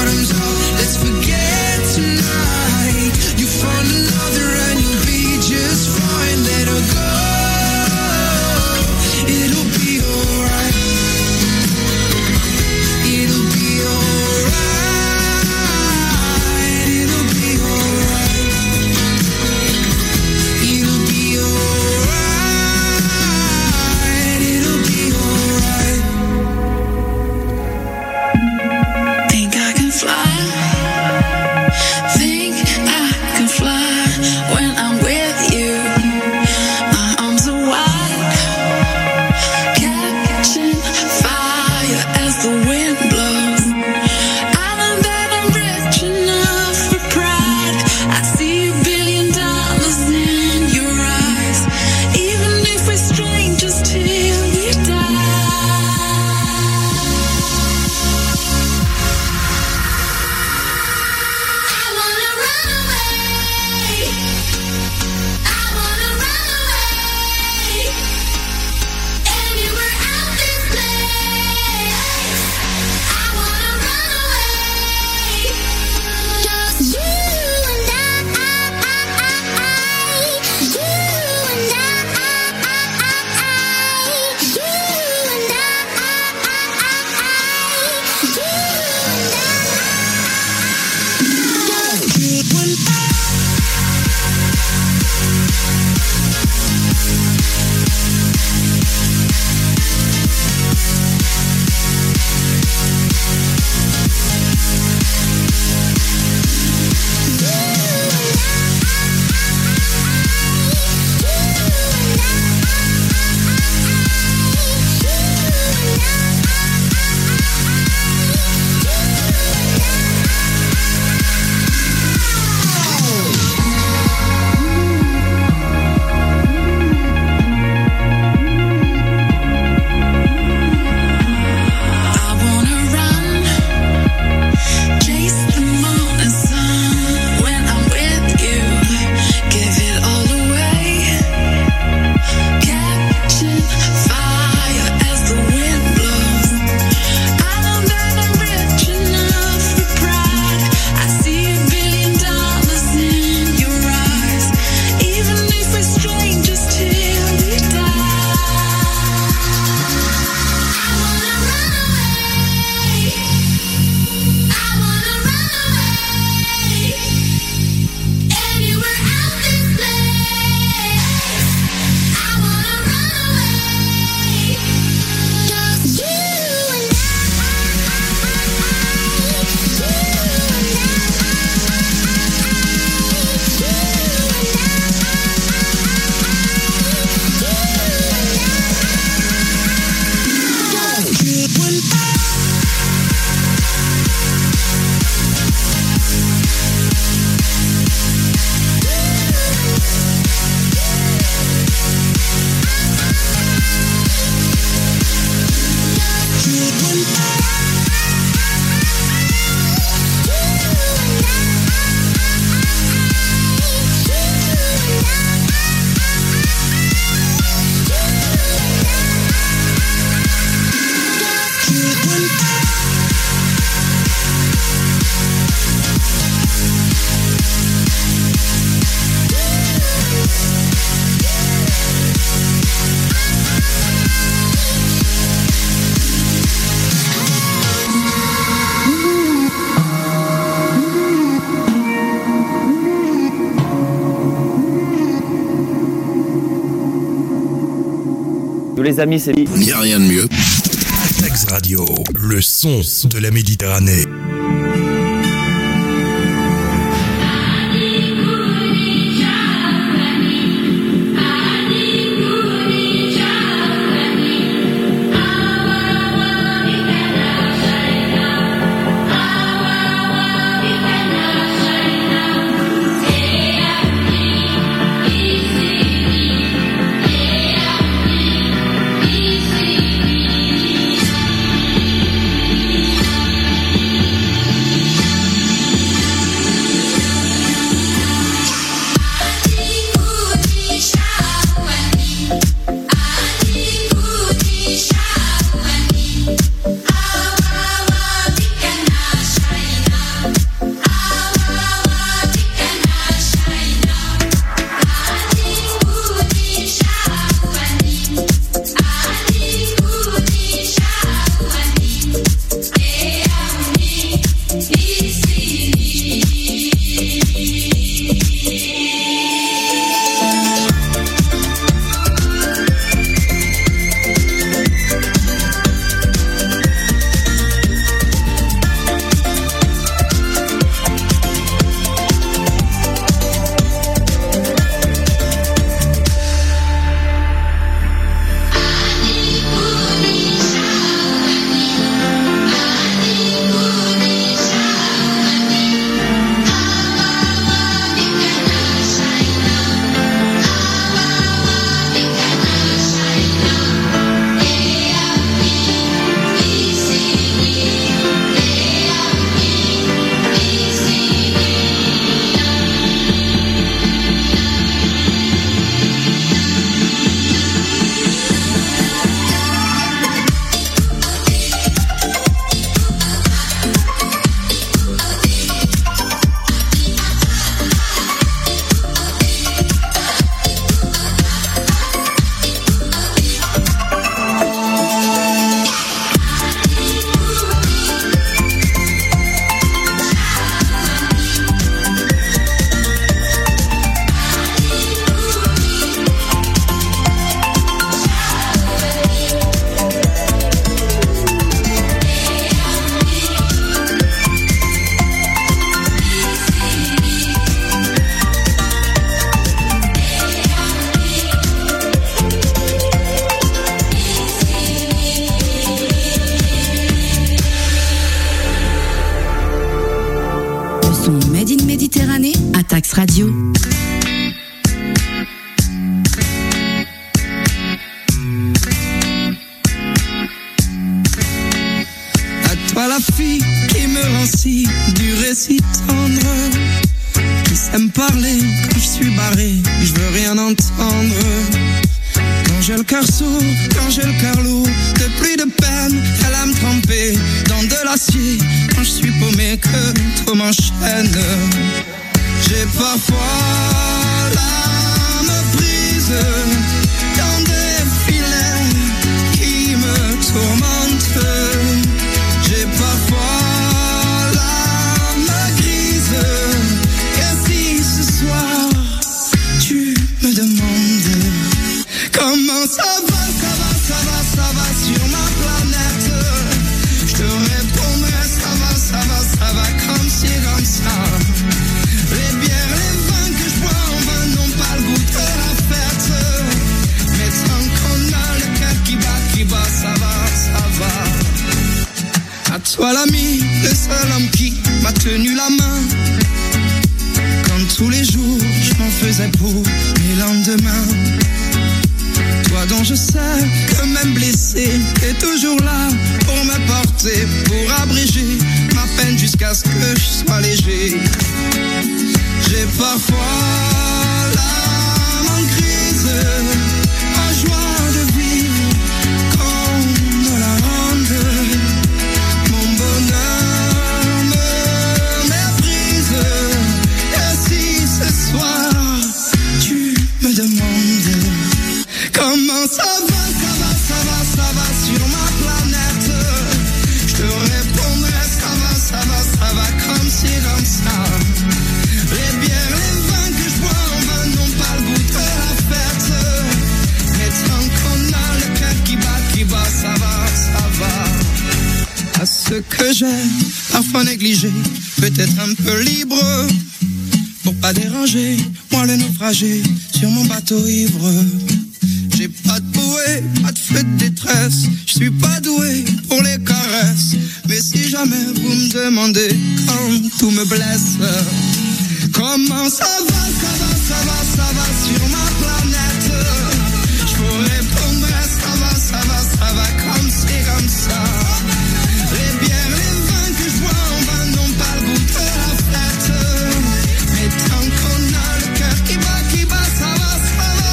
bottoms up. Let's forget tonight. You find another and you'll be just fine. Let her go. It'll be alright. It'll be alright. It'll be alright. It'll be alright. It'll be alright. Think I can fly. Think I can fly when I'm with you. My arms are wide, catching fire as the wind blows. I know that I'm rich enough for pride. I see a billion dollars in your eyes, even if we're strangers till we die. I wanna run away. I wanna run away. Anywhere out this place. I wanna run away. Just you and I. You and I. You and I. You and I. I wanna run, chase the morning sun. When I'm with you, give it all away. Catching fire as the wind blows. I know that I'm rich enough for pride. I see a billion dollars in your eyes, even if we're strangers till we die. I wanna run away. I wanna run away. Anywhere out this place. I wanna run away. Just you and I. You Tous les amis, c'est Il n'y a rien de mieux. Tax Radio, le son de la Méditerranée. Thank son Made in Méditerranée à Tax Radio. À toi la fille qui me rend si dur et si tendre, qui sait me parler quand je suis barré, je veux rien entendre. Quand j'ai le cœur sourd, quand j'ai le cœur lourd, de pluie de peine, elle a me tremper dans de l'acier. Quand je suis paumé, que trop m'enchaîne. J'ai parfois l'âme prise dans des filets qui me tourmentent. J'ai parfois l'âme grise. Et si ce soir tu me demandes comment ça va, ça va, ça va, ça va sur ma planète, je te répondrai ça va, ça va, ça va comme ci, comme ça. Les bières, les vins que je bois en vin n'ont pas le goût de la fête, mais tant qu'on a le cœur qui bat, qui bat, ça va, ça va. À toi l'ami, le seul homme qui m'a tenu la main, quand tous les jours je m'en faisais pour mes lendemains. Toi dont je sais que même blessé, t'es toujours là pour me porter, pour abréger ma peine jusqu'à ce que je sois léger. J'ai parfois l'âme en crise, en joie de vivre qu'on me la rende. Mon bonheur me méprise. Et si ce soir tu me demandes comment ça va, ça va, ça va, ça va sur ma planète, je te répondrai ça va, ça va, ça va comme ci, comme ça. Les bières, les vins que je bois en vin n'ont pas le goût de la fête, mais tant qu'on a le cœur qui bat, qui bat, ça va, ça va. À ce que j'ai parfois négligé, peut-être un peu libre, pour pas déranger, moi le naufragé sur mon bateau ivre. J'ai pas de bouée, pas de feu de détresse, je suis pas doué pour les caresses, mais si jamais vous me demandez quand tout me blesse, comment ça va, ça va, ça va, ça va sur ma planète, je vous répondrai ça va, ça va, ça va comme c'est comme ça. Les bières, les vins que je bois en vin n'ont pas le goût de la fête, mais tant qu'on a le cœur qui bat, qui bat, ça va, ça va.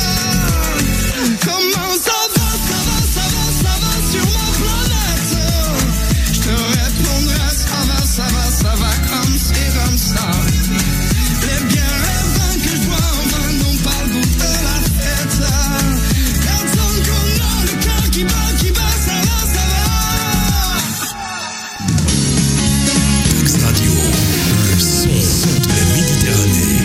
Comment ça va, ça va, ça va, ça va sur ma planète, je te répondrai ça va, ça va, ça va comme c'est comme ça. Les bières, les vins que je bois en vin n'ont pas le goût de la fête, car tant qu'on a le cœur qui bat, qui bat, ça va, ça va. Tax Radio, le son de la Méditerranée.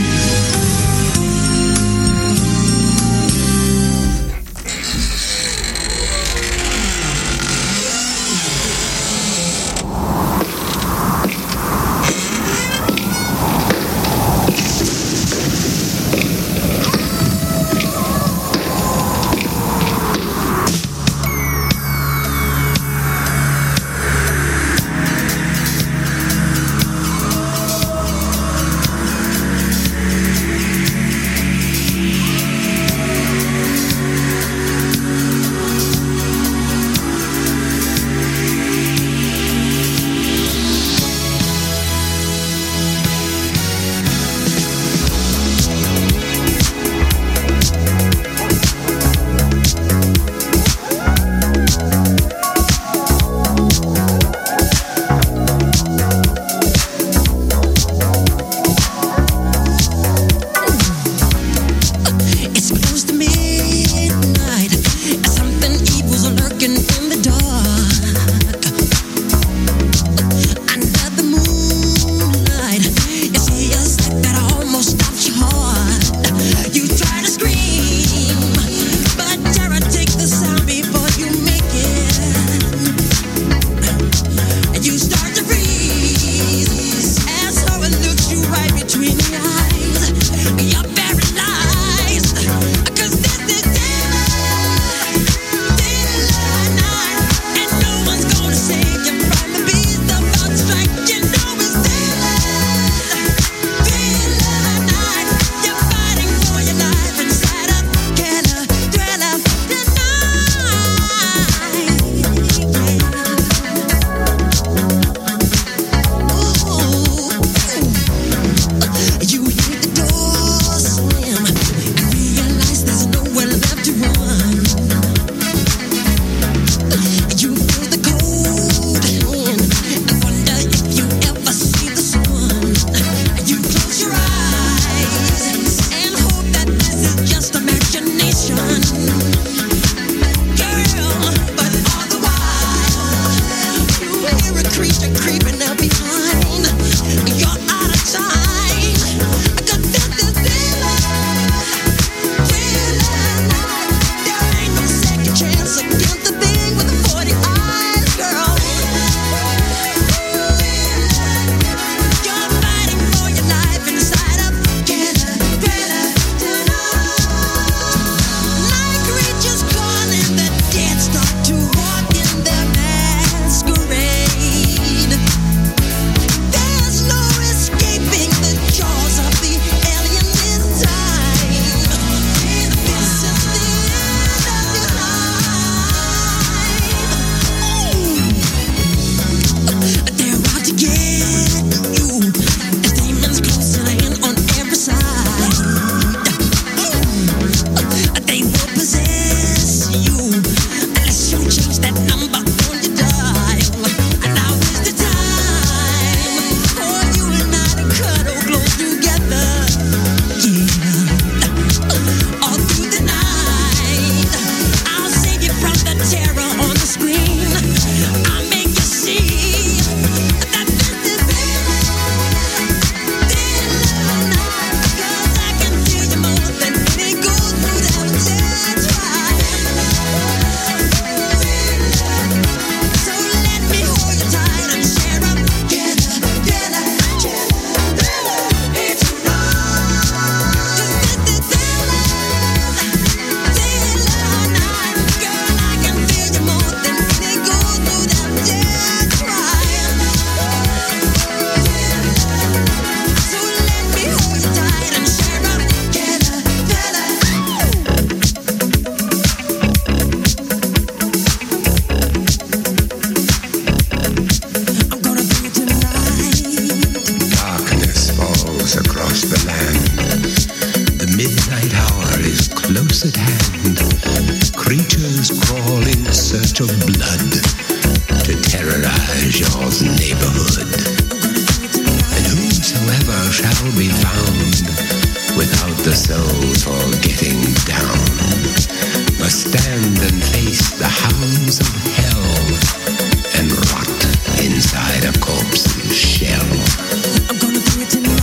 of blood to terrorize your neighborhood. And whosoever shall be found without the soul for getting down must stand and face the hounds of hell and rot inside a corpse's shell. I'm gonna do it tonight.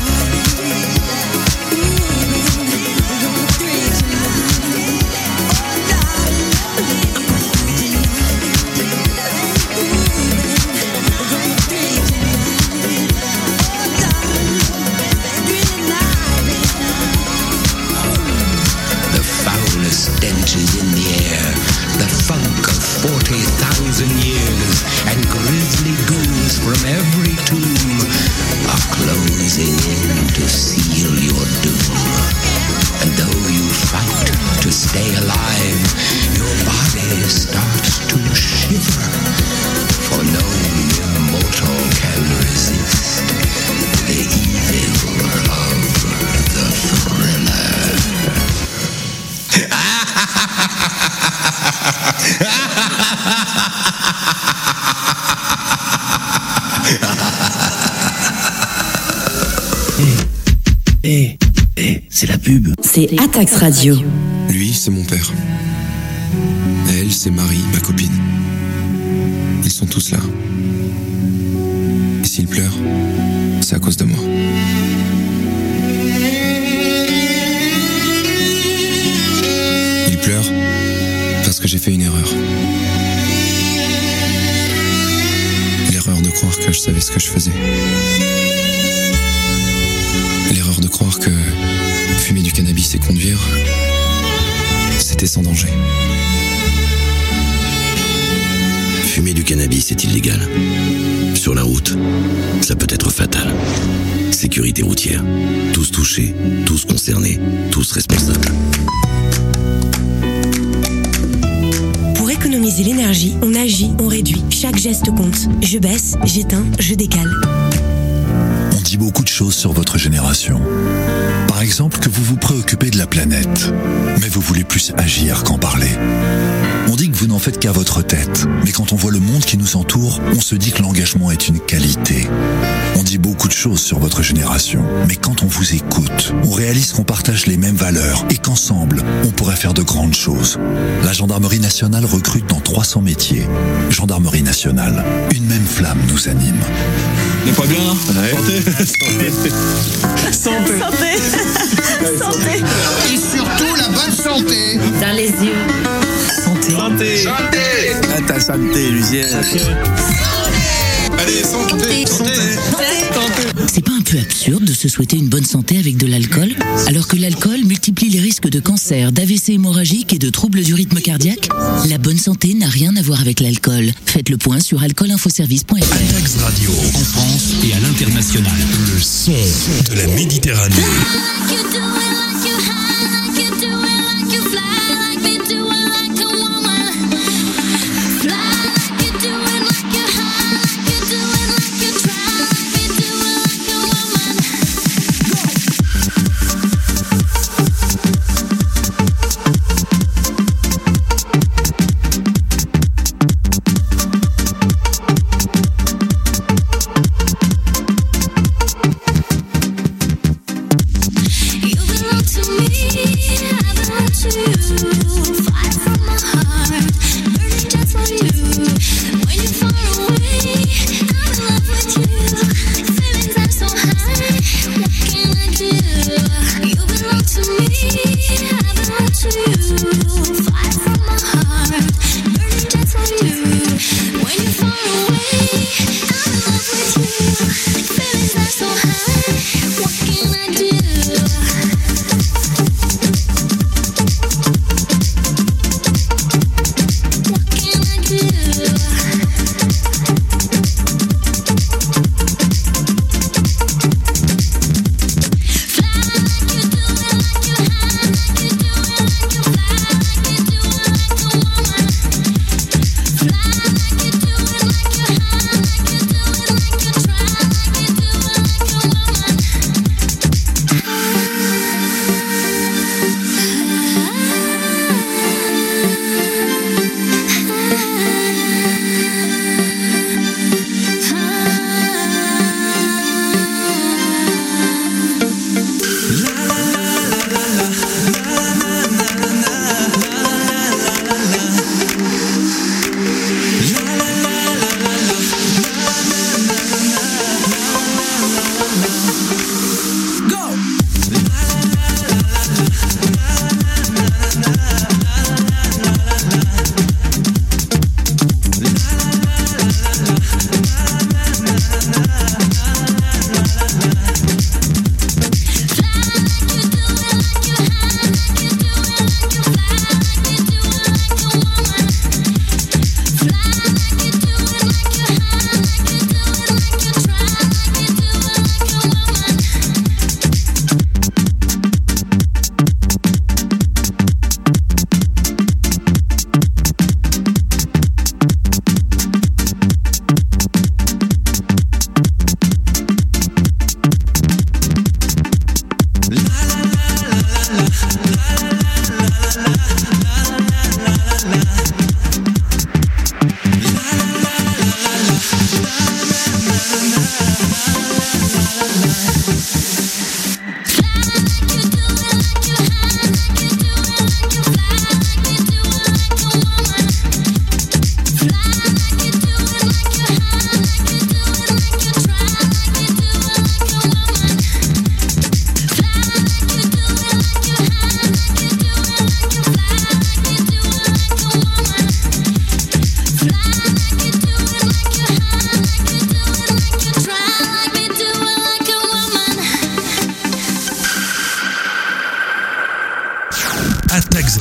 Stenches in the air, the funk of forty thousand years, and grisly ghouls from every tomb are closing in to seal your doom. And though you fight to stay alive, your body starts to shiver, for no mere mortal can resist the evil of the thriller. Eh, eh, c'est la pub. C'est Atax Radio. Lui, c'est mon père. Elle, c'est Marie, ma copine. Ils sont tous là. Et s'ils pleurent, c'est à cause de moi. Ils pleurent parce que j'ai fait une erreur. L'erreur de croire que je savais ce que je faisais. L'erreur de croire que fumer du cannabis et conduire, c'était sans danger. Fumer du cannabis est illégal. Sur la route, ça peut être fatal. Sécurité routière. Tous touchés, tous concernés, tous responsables. Pour économiser l'énergie, on agit, on réduit. Chaque geste compte. Je baisse, j'éteins, je décale. On dit beaucoup de choses sur votre génération. Par exemple que vous vous préoccupez de la planète, mais vous voulez plus agir qu'en parler. On dit que vous n'en faites qu'à votre tête, mais quand on voit le monde qui nous entoure, on se dit que l'engagement est une qualité. On dit beaucoup de choses sur votre génération, mais quand on vous écoute, on réalise qu'on partage les mêmes valeurs et qu'ensemble, on pourrait faire de grandes choses. La Gendarmerie nationale recrute dans trois cents métiers. Gendarmerie nationale, une même flamme nous anime. On est pas bien, hein? Ouais. Santé. Santé. Santé. Santé. Et surtout la bonne santé. Dans les yeux. Santé. Santé. Santé. À ta santé, Lucienne. Allez, santé. Santé. C'est pas un peu absurde de se souhaiter une bonne santé avec de l'alcool, alors que l'alcool multiplie les risques de cancer, d'A V C hémorragique et de troubles du rythme cardiaque? La bonne santé n'a rien à voir avec l'alcool. Faites le point sur alcool info service point f r. Atax Radio, en France et à l'international. Le son de la Méditerranée. You belong to me.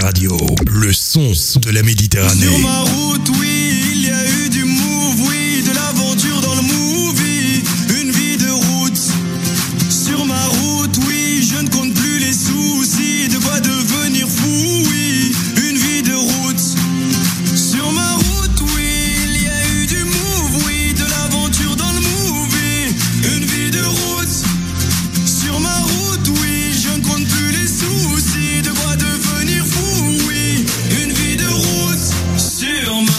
Radio, le son de la Méditerranée. Sur ma route, oui, il y a eu du move, oui, de l'aventure dans le movie, une vie de route. Sur ma route, oui, je ne compte plus les soucis, de quoi devenir fou, oui, une vie de route. Sur ma route, oui, il y a eu du move, oui, de l'aventure dans le movie, une vie de route. Sur ma route, oui, je ne compte plus les soucis, de quoi devenir fou, oui, une vie de route. Sur ma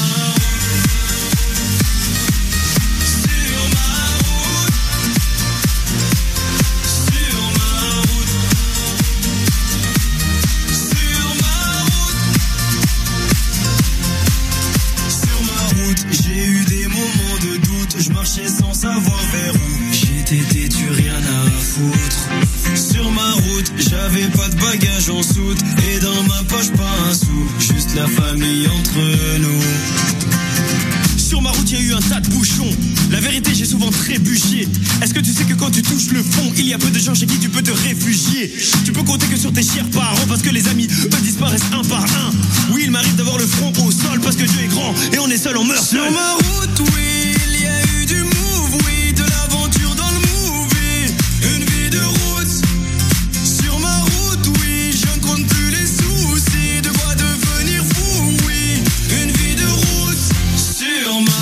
je marchais sans savoir vers où j'étais têtu, rien à foutre. Sur ma route, j'avais pas de bagages en soute, et dans ma poche pas un sou, juste la famille entre nous. Sur ma route, il y a eu un tas de bouchons. La vérité, j'ai souvent trébuché. Est-ce que tu sais que quand tu touches le fond, il y a peu de gens chez qui tu peux te réfugier? Tu peux compter que sur tes chers parents, parce que les amis, eux, disparaissent un par un. Oui, il m'arrive d'avoir le front au sol, parce que Dieu est grand, et on est seul, on meurt seul. Sur ma route, oui, il y a eu du move, oui, de l'aventure dans le movie, une vie de route. Sur ma route, oui, je ne compte plus les soucis, de quoi devenir fou, oui, une vie de route. Sur ma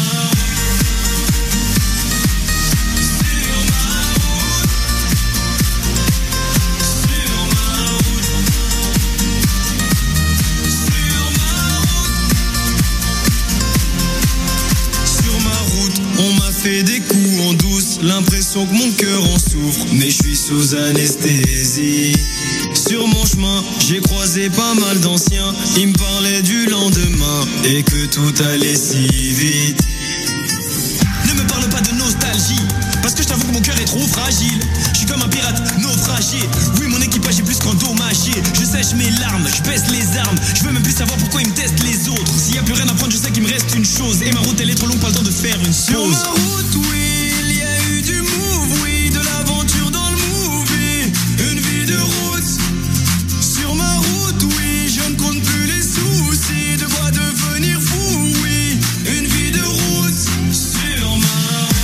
fait des coups en douce, l'impression que mon cœur en souffre, mais je suis sous anesthésie. Sur mon chemin, j'ai croisé pas mal d'anciens, ils me parlaient du lendemain et que tout allait si vite. Ne me parle pas de nostalgie, parce que je t'avoue que mon cœur est trop fragile. Je suis comme un pirate naufragé, oui mon équipage est plus qu'endommagé. Je sèche mes larmes, je baisse les armes, je veux même plus savoir pourquoi ils me testent les autres. S'il y a plus rien à prendre, je sais qu'il me reste une chose, et ma route elle est trop longue, pas le temps de faire une pause. Sur ma route, oui, il y a eu du move, oui, de l'aventure dans le movie, une vie de route. Sur ma route, oui, je ne compte plus les soucis, de quoi devenir fou, oui, une vie de route. Sur ma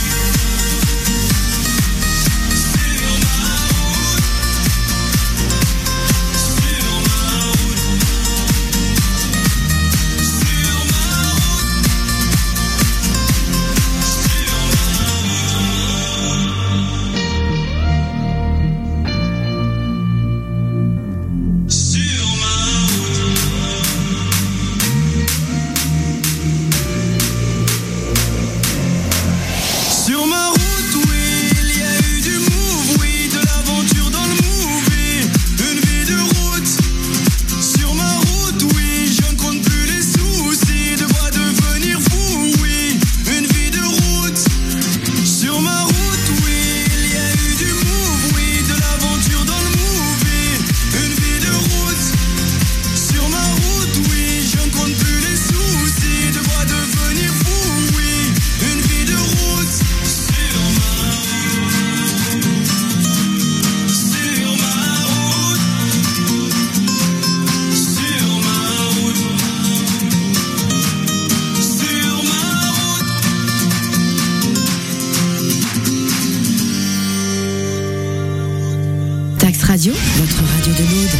Radio, votre radio de l'Aude.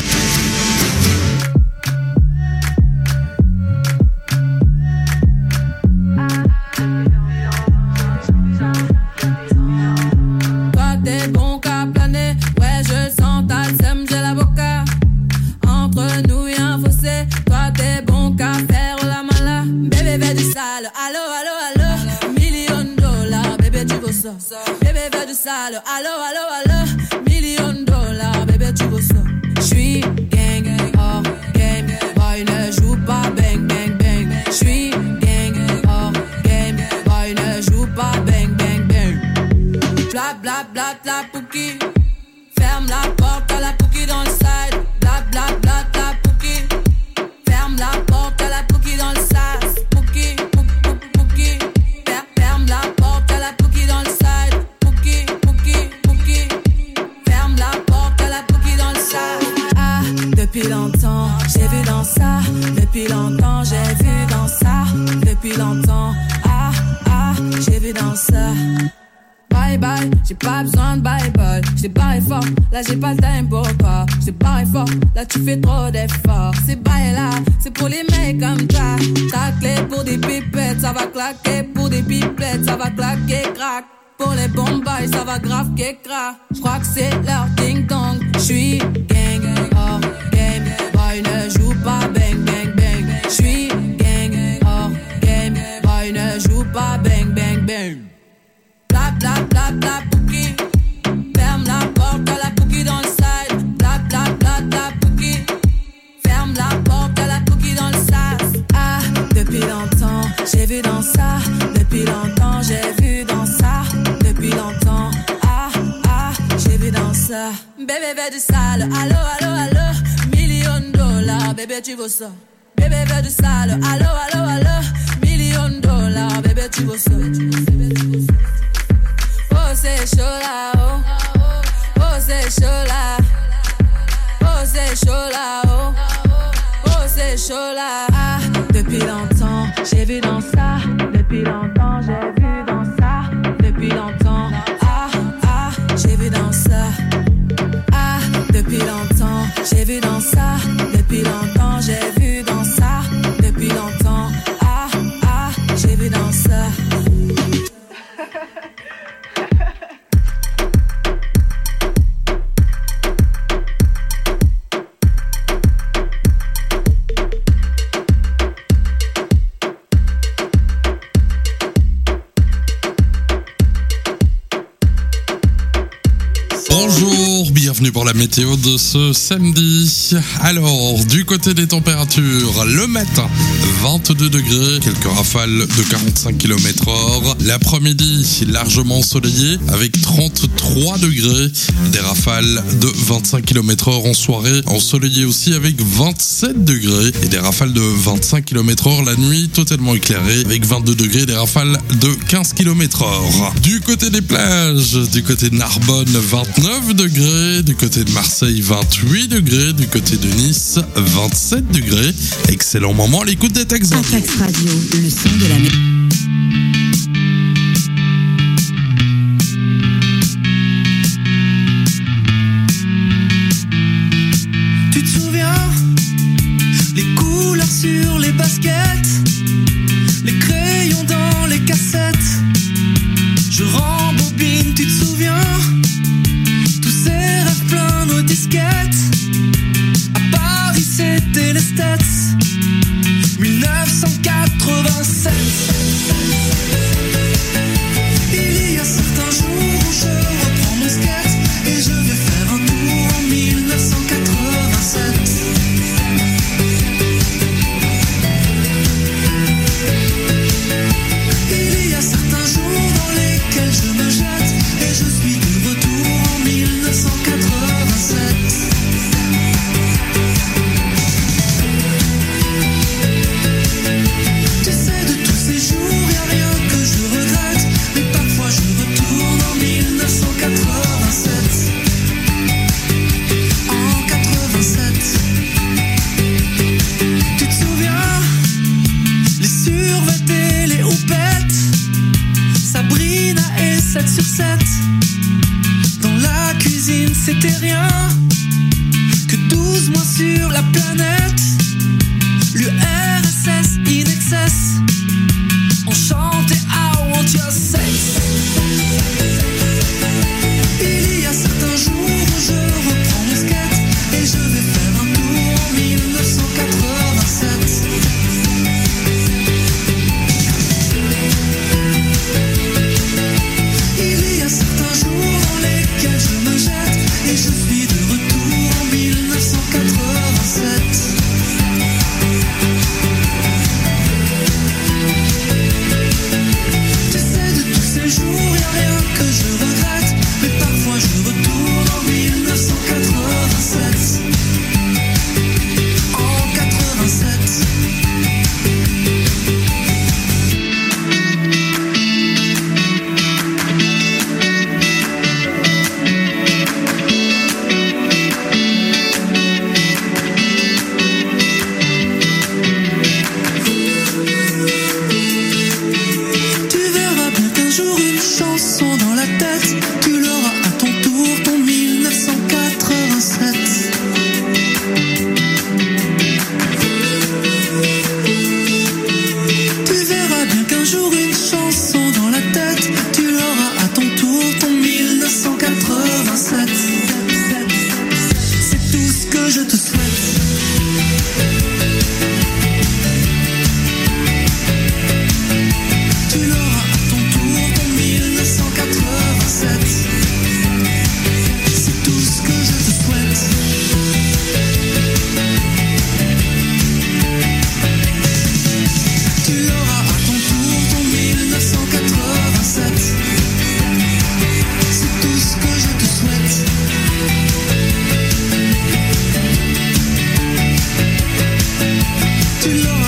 Allo, allo, allo, million dollars, bébé, tu veux ça. J'suis gang, hors game, boy, ne joue pas bang, bang, bang. J'suis gang, hors game, boy, ne joue pas bang, bang, bang. Bla, bla, bla, bla, pouki. Ferme la porte à la pouki dans le side. Bla, bla, bla, bla, pouki. Ferme la porte à la pouki dans le sas. Pouki, pouki, pouki. Ferme la porte à la pouki dans le side. Depuis longtemps, j'ai vu dans ça Depuis longtemps, j'ai vu dans ça. Depuis longtemps, ah, ah, j'ai vu dans ça. Bye bye, j'ai pas besoin de bye bye. J't'ai barré fort, là j'ai pas le time pour toi. J't'ai barré fort, là tu fais trop d'efforts. C'est bye là, c'est pour les mecs comme toi. Ta clé pour des pipettes, ça va claquer. Pour des pipettes, ça va claquer, crack. Pour les bombes, ça va grave qu'écra. J'crois que c'est leur ding dong. J'suis gang, hors game. Boy ne joue pas bang bang bang. J'suis gang, hors game. Boy ne joue pas bang bang bang. Bla bla bla bla pouki. Ferme la porte à la pouki dans le side. Bla bla bla bla pouki. Ferme la porte à la pouki dans le sas. Ah, depuis longtemps, j'ai vu dans ça. Depuis longtemps, j'ai vu dans ça. Depuis longtemps, ah, ah, j'ai vu dans ça. Bébé veut du sale, allo, allo, allo. Million de dollars, bébé tu veux ça. Bébé veut du sale, allo, allo, allo. Million de dollars, bébé tu veux ça. Oh c'est chaud là, oh. Oh c'est chaud là. Oh c'est chaud là, oh. Oh c'est chaud là. Ah, depuis longtemps, j'ai vu dans ça. Depuis longtemps, j'ai vu dans ça. Depuis longtemps, ah, ah, j'ai vu dans ça. Ah, depuis longtemps, j'ai vu dans ça. Depuis longtemps, j'ai vu dans ça. Depuis longtemps, ah, ah, j'ai vu dans ça. Bonjour, bienvenue pour la météo de ce samedi. Alors, du côté des températures, le matin, vingt-deux degrés, quelques rafales de quarante-cinq kilomètres heure. L'après-midi, largement ensoleillé avec trente-trois degrés, des rafales de vingt-cinq kilomètres heure en soirée. Ensoleillé aussi avec vingt-sept degrés et des rafales de vingt-cinq kilomètres heure la nuit, totalement éclairée avec vingt-deux degrés, des rafales de quinze kilomètres heure. Du côté des plages, du côté de Narbonne, vingt-neuf degrés, du côté de Marseille, vingt-huit degrés, du côté de Nice, vingt-sept degrés. Excellent moment à l'écoute d'Atax Radio. Atax Radio, le son de la mer. Tu te souviens, les couleurs sur les baskets, les crayons dans les cassettes. Je rembobine, tu te souviens, tous ces rêves pleins nos disquettes. À Paris c'était les States, dix-neuf cent quatre-vingt-sept. Il y a certains jours où je reprends mon skate et je vais faire un tour en dix-neuf cent quatre-vingt-sept. Il y a certains jours dans lesquels je me jette et je suis de retour en dix-neuf cent quatre-vingt-sept. Tu sais, de tous ces jours, y'a rien que je regrette, mais parfois je retourne en dix-neuf cent quatre-vingt-sept. En quatre-vingt-sept. Tu te souviens, les survêtés, les houpettes, Sabrina et sept sur sept. Dans la cuisine, c'était rien que douze mois sur la planète. L'U R S S in excess. On chantait I want your sex. Il y a certains jours où je reprends mon skate et je vais faire un tour en dix-neuf cent quatre-vingt-sept. Il y a certains jours dans lesquels je me jette et je suis de retour en dix-neuf cent quatre-vingt-sept. Tu sais, de tous ces jours, y'a rien que je regrette, mais parfois je retourne en dix-neuf cent quatre-vingt-sept. En quatre-vingt-sept. Tu l'auras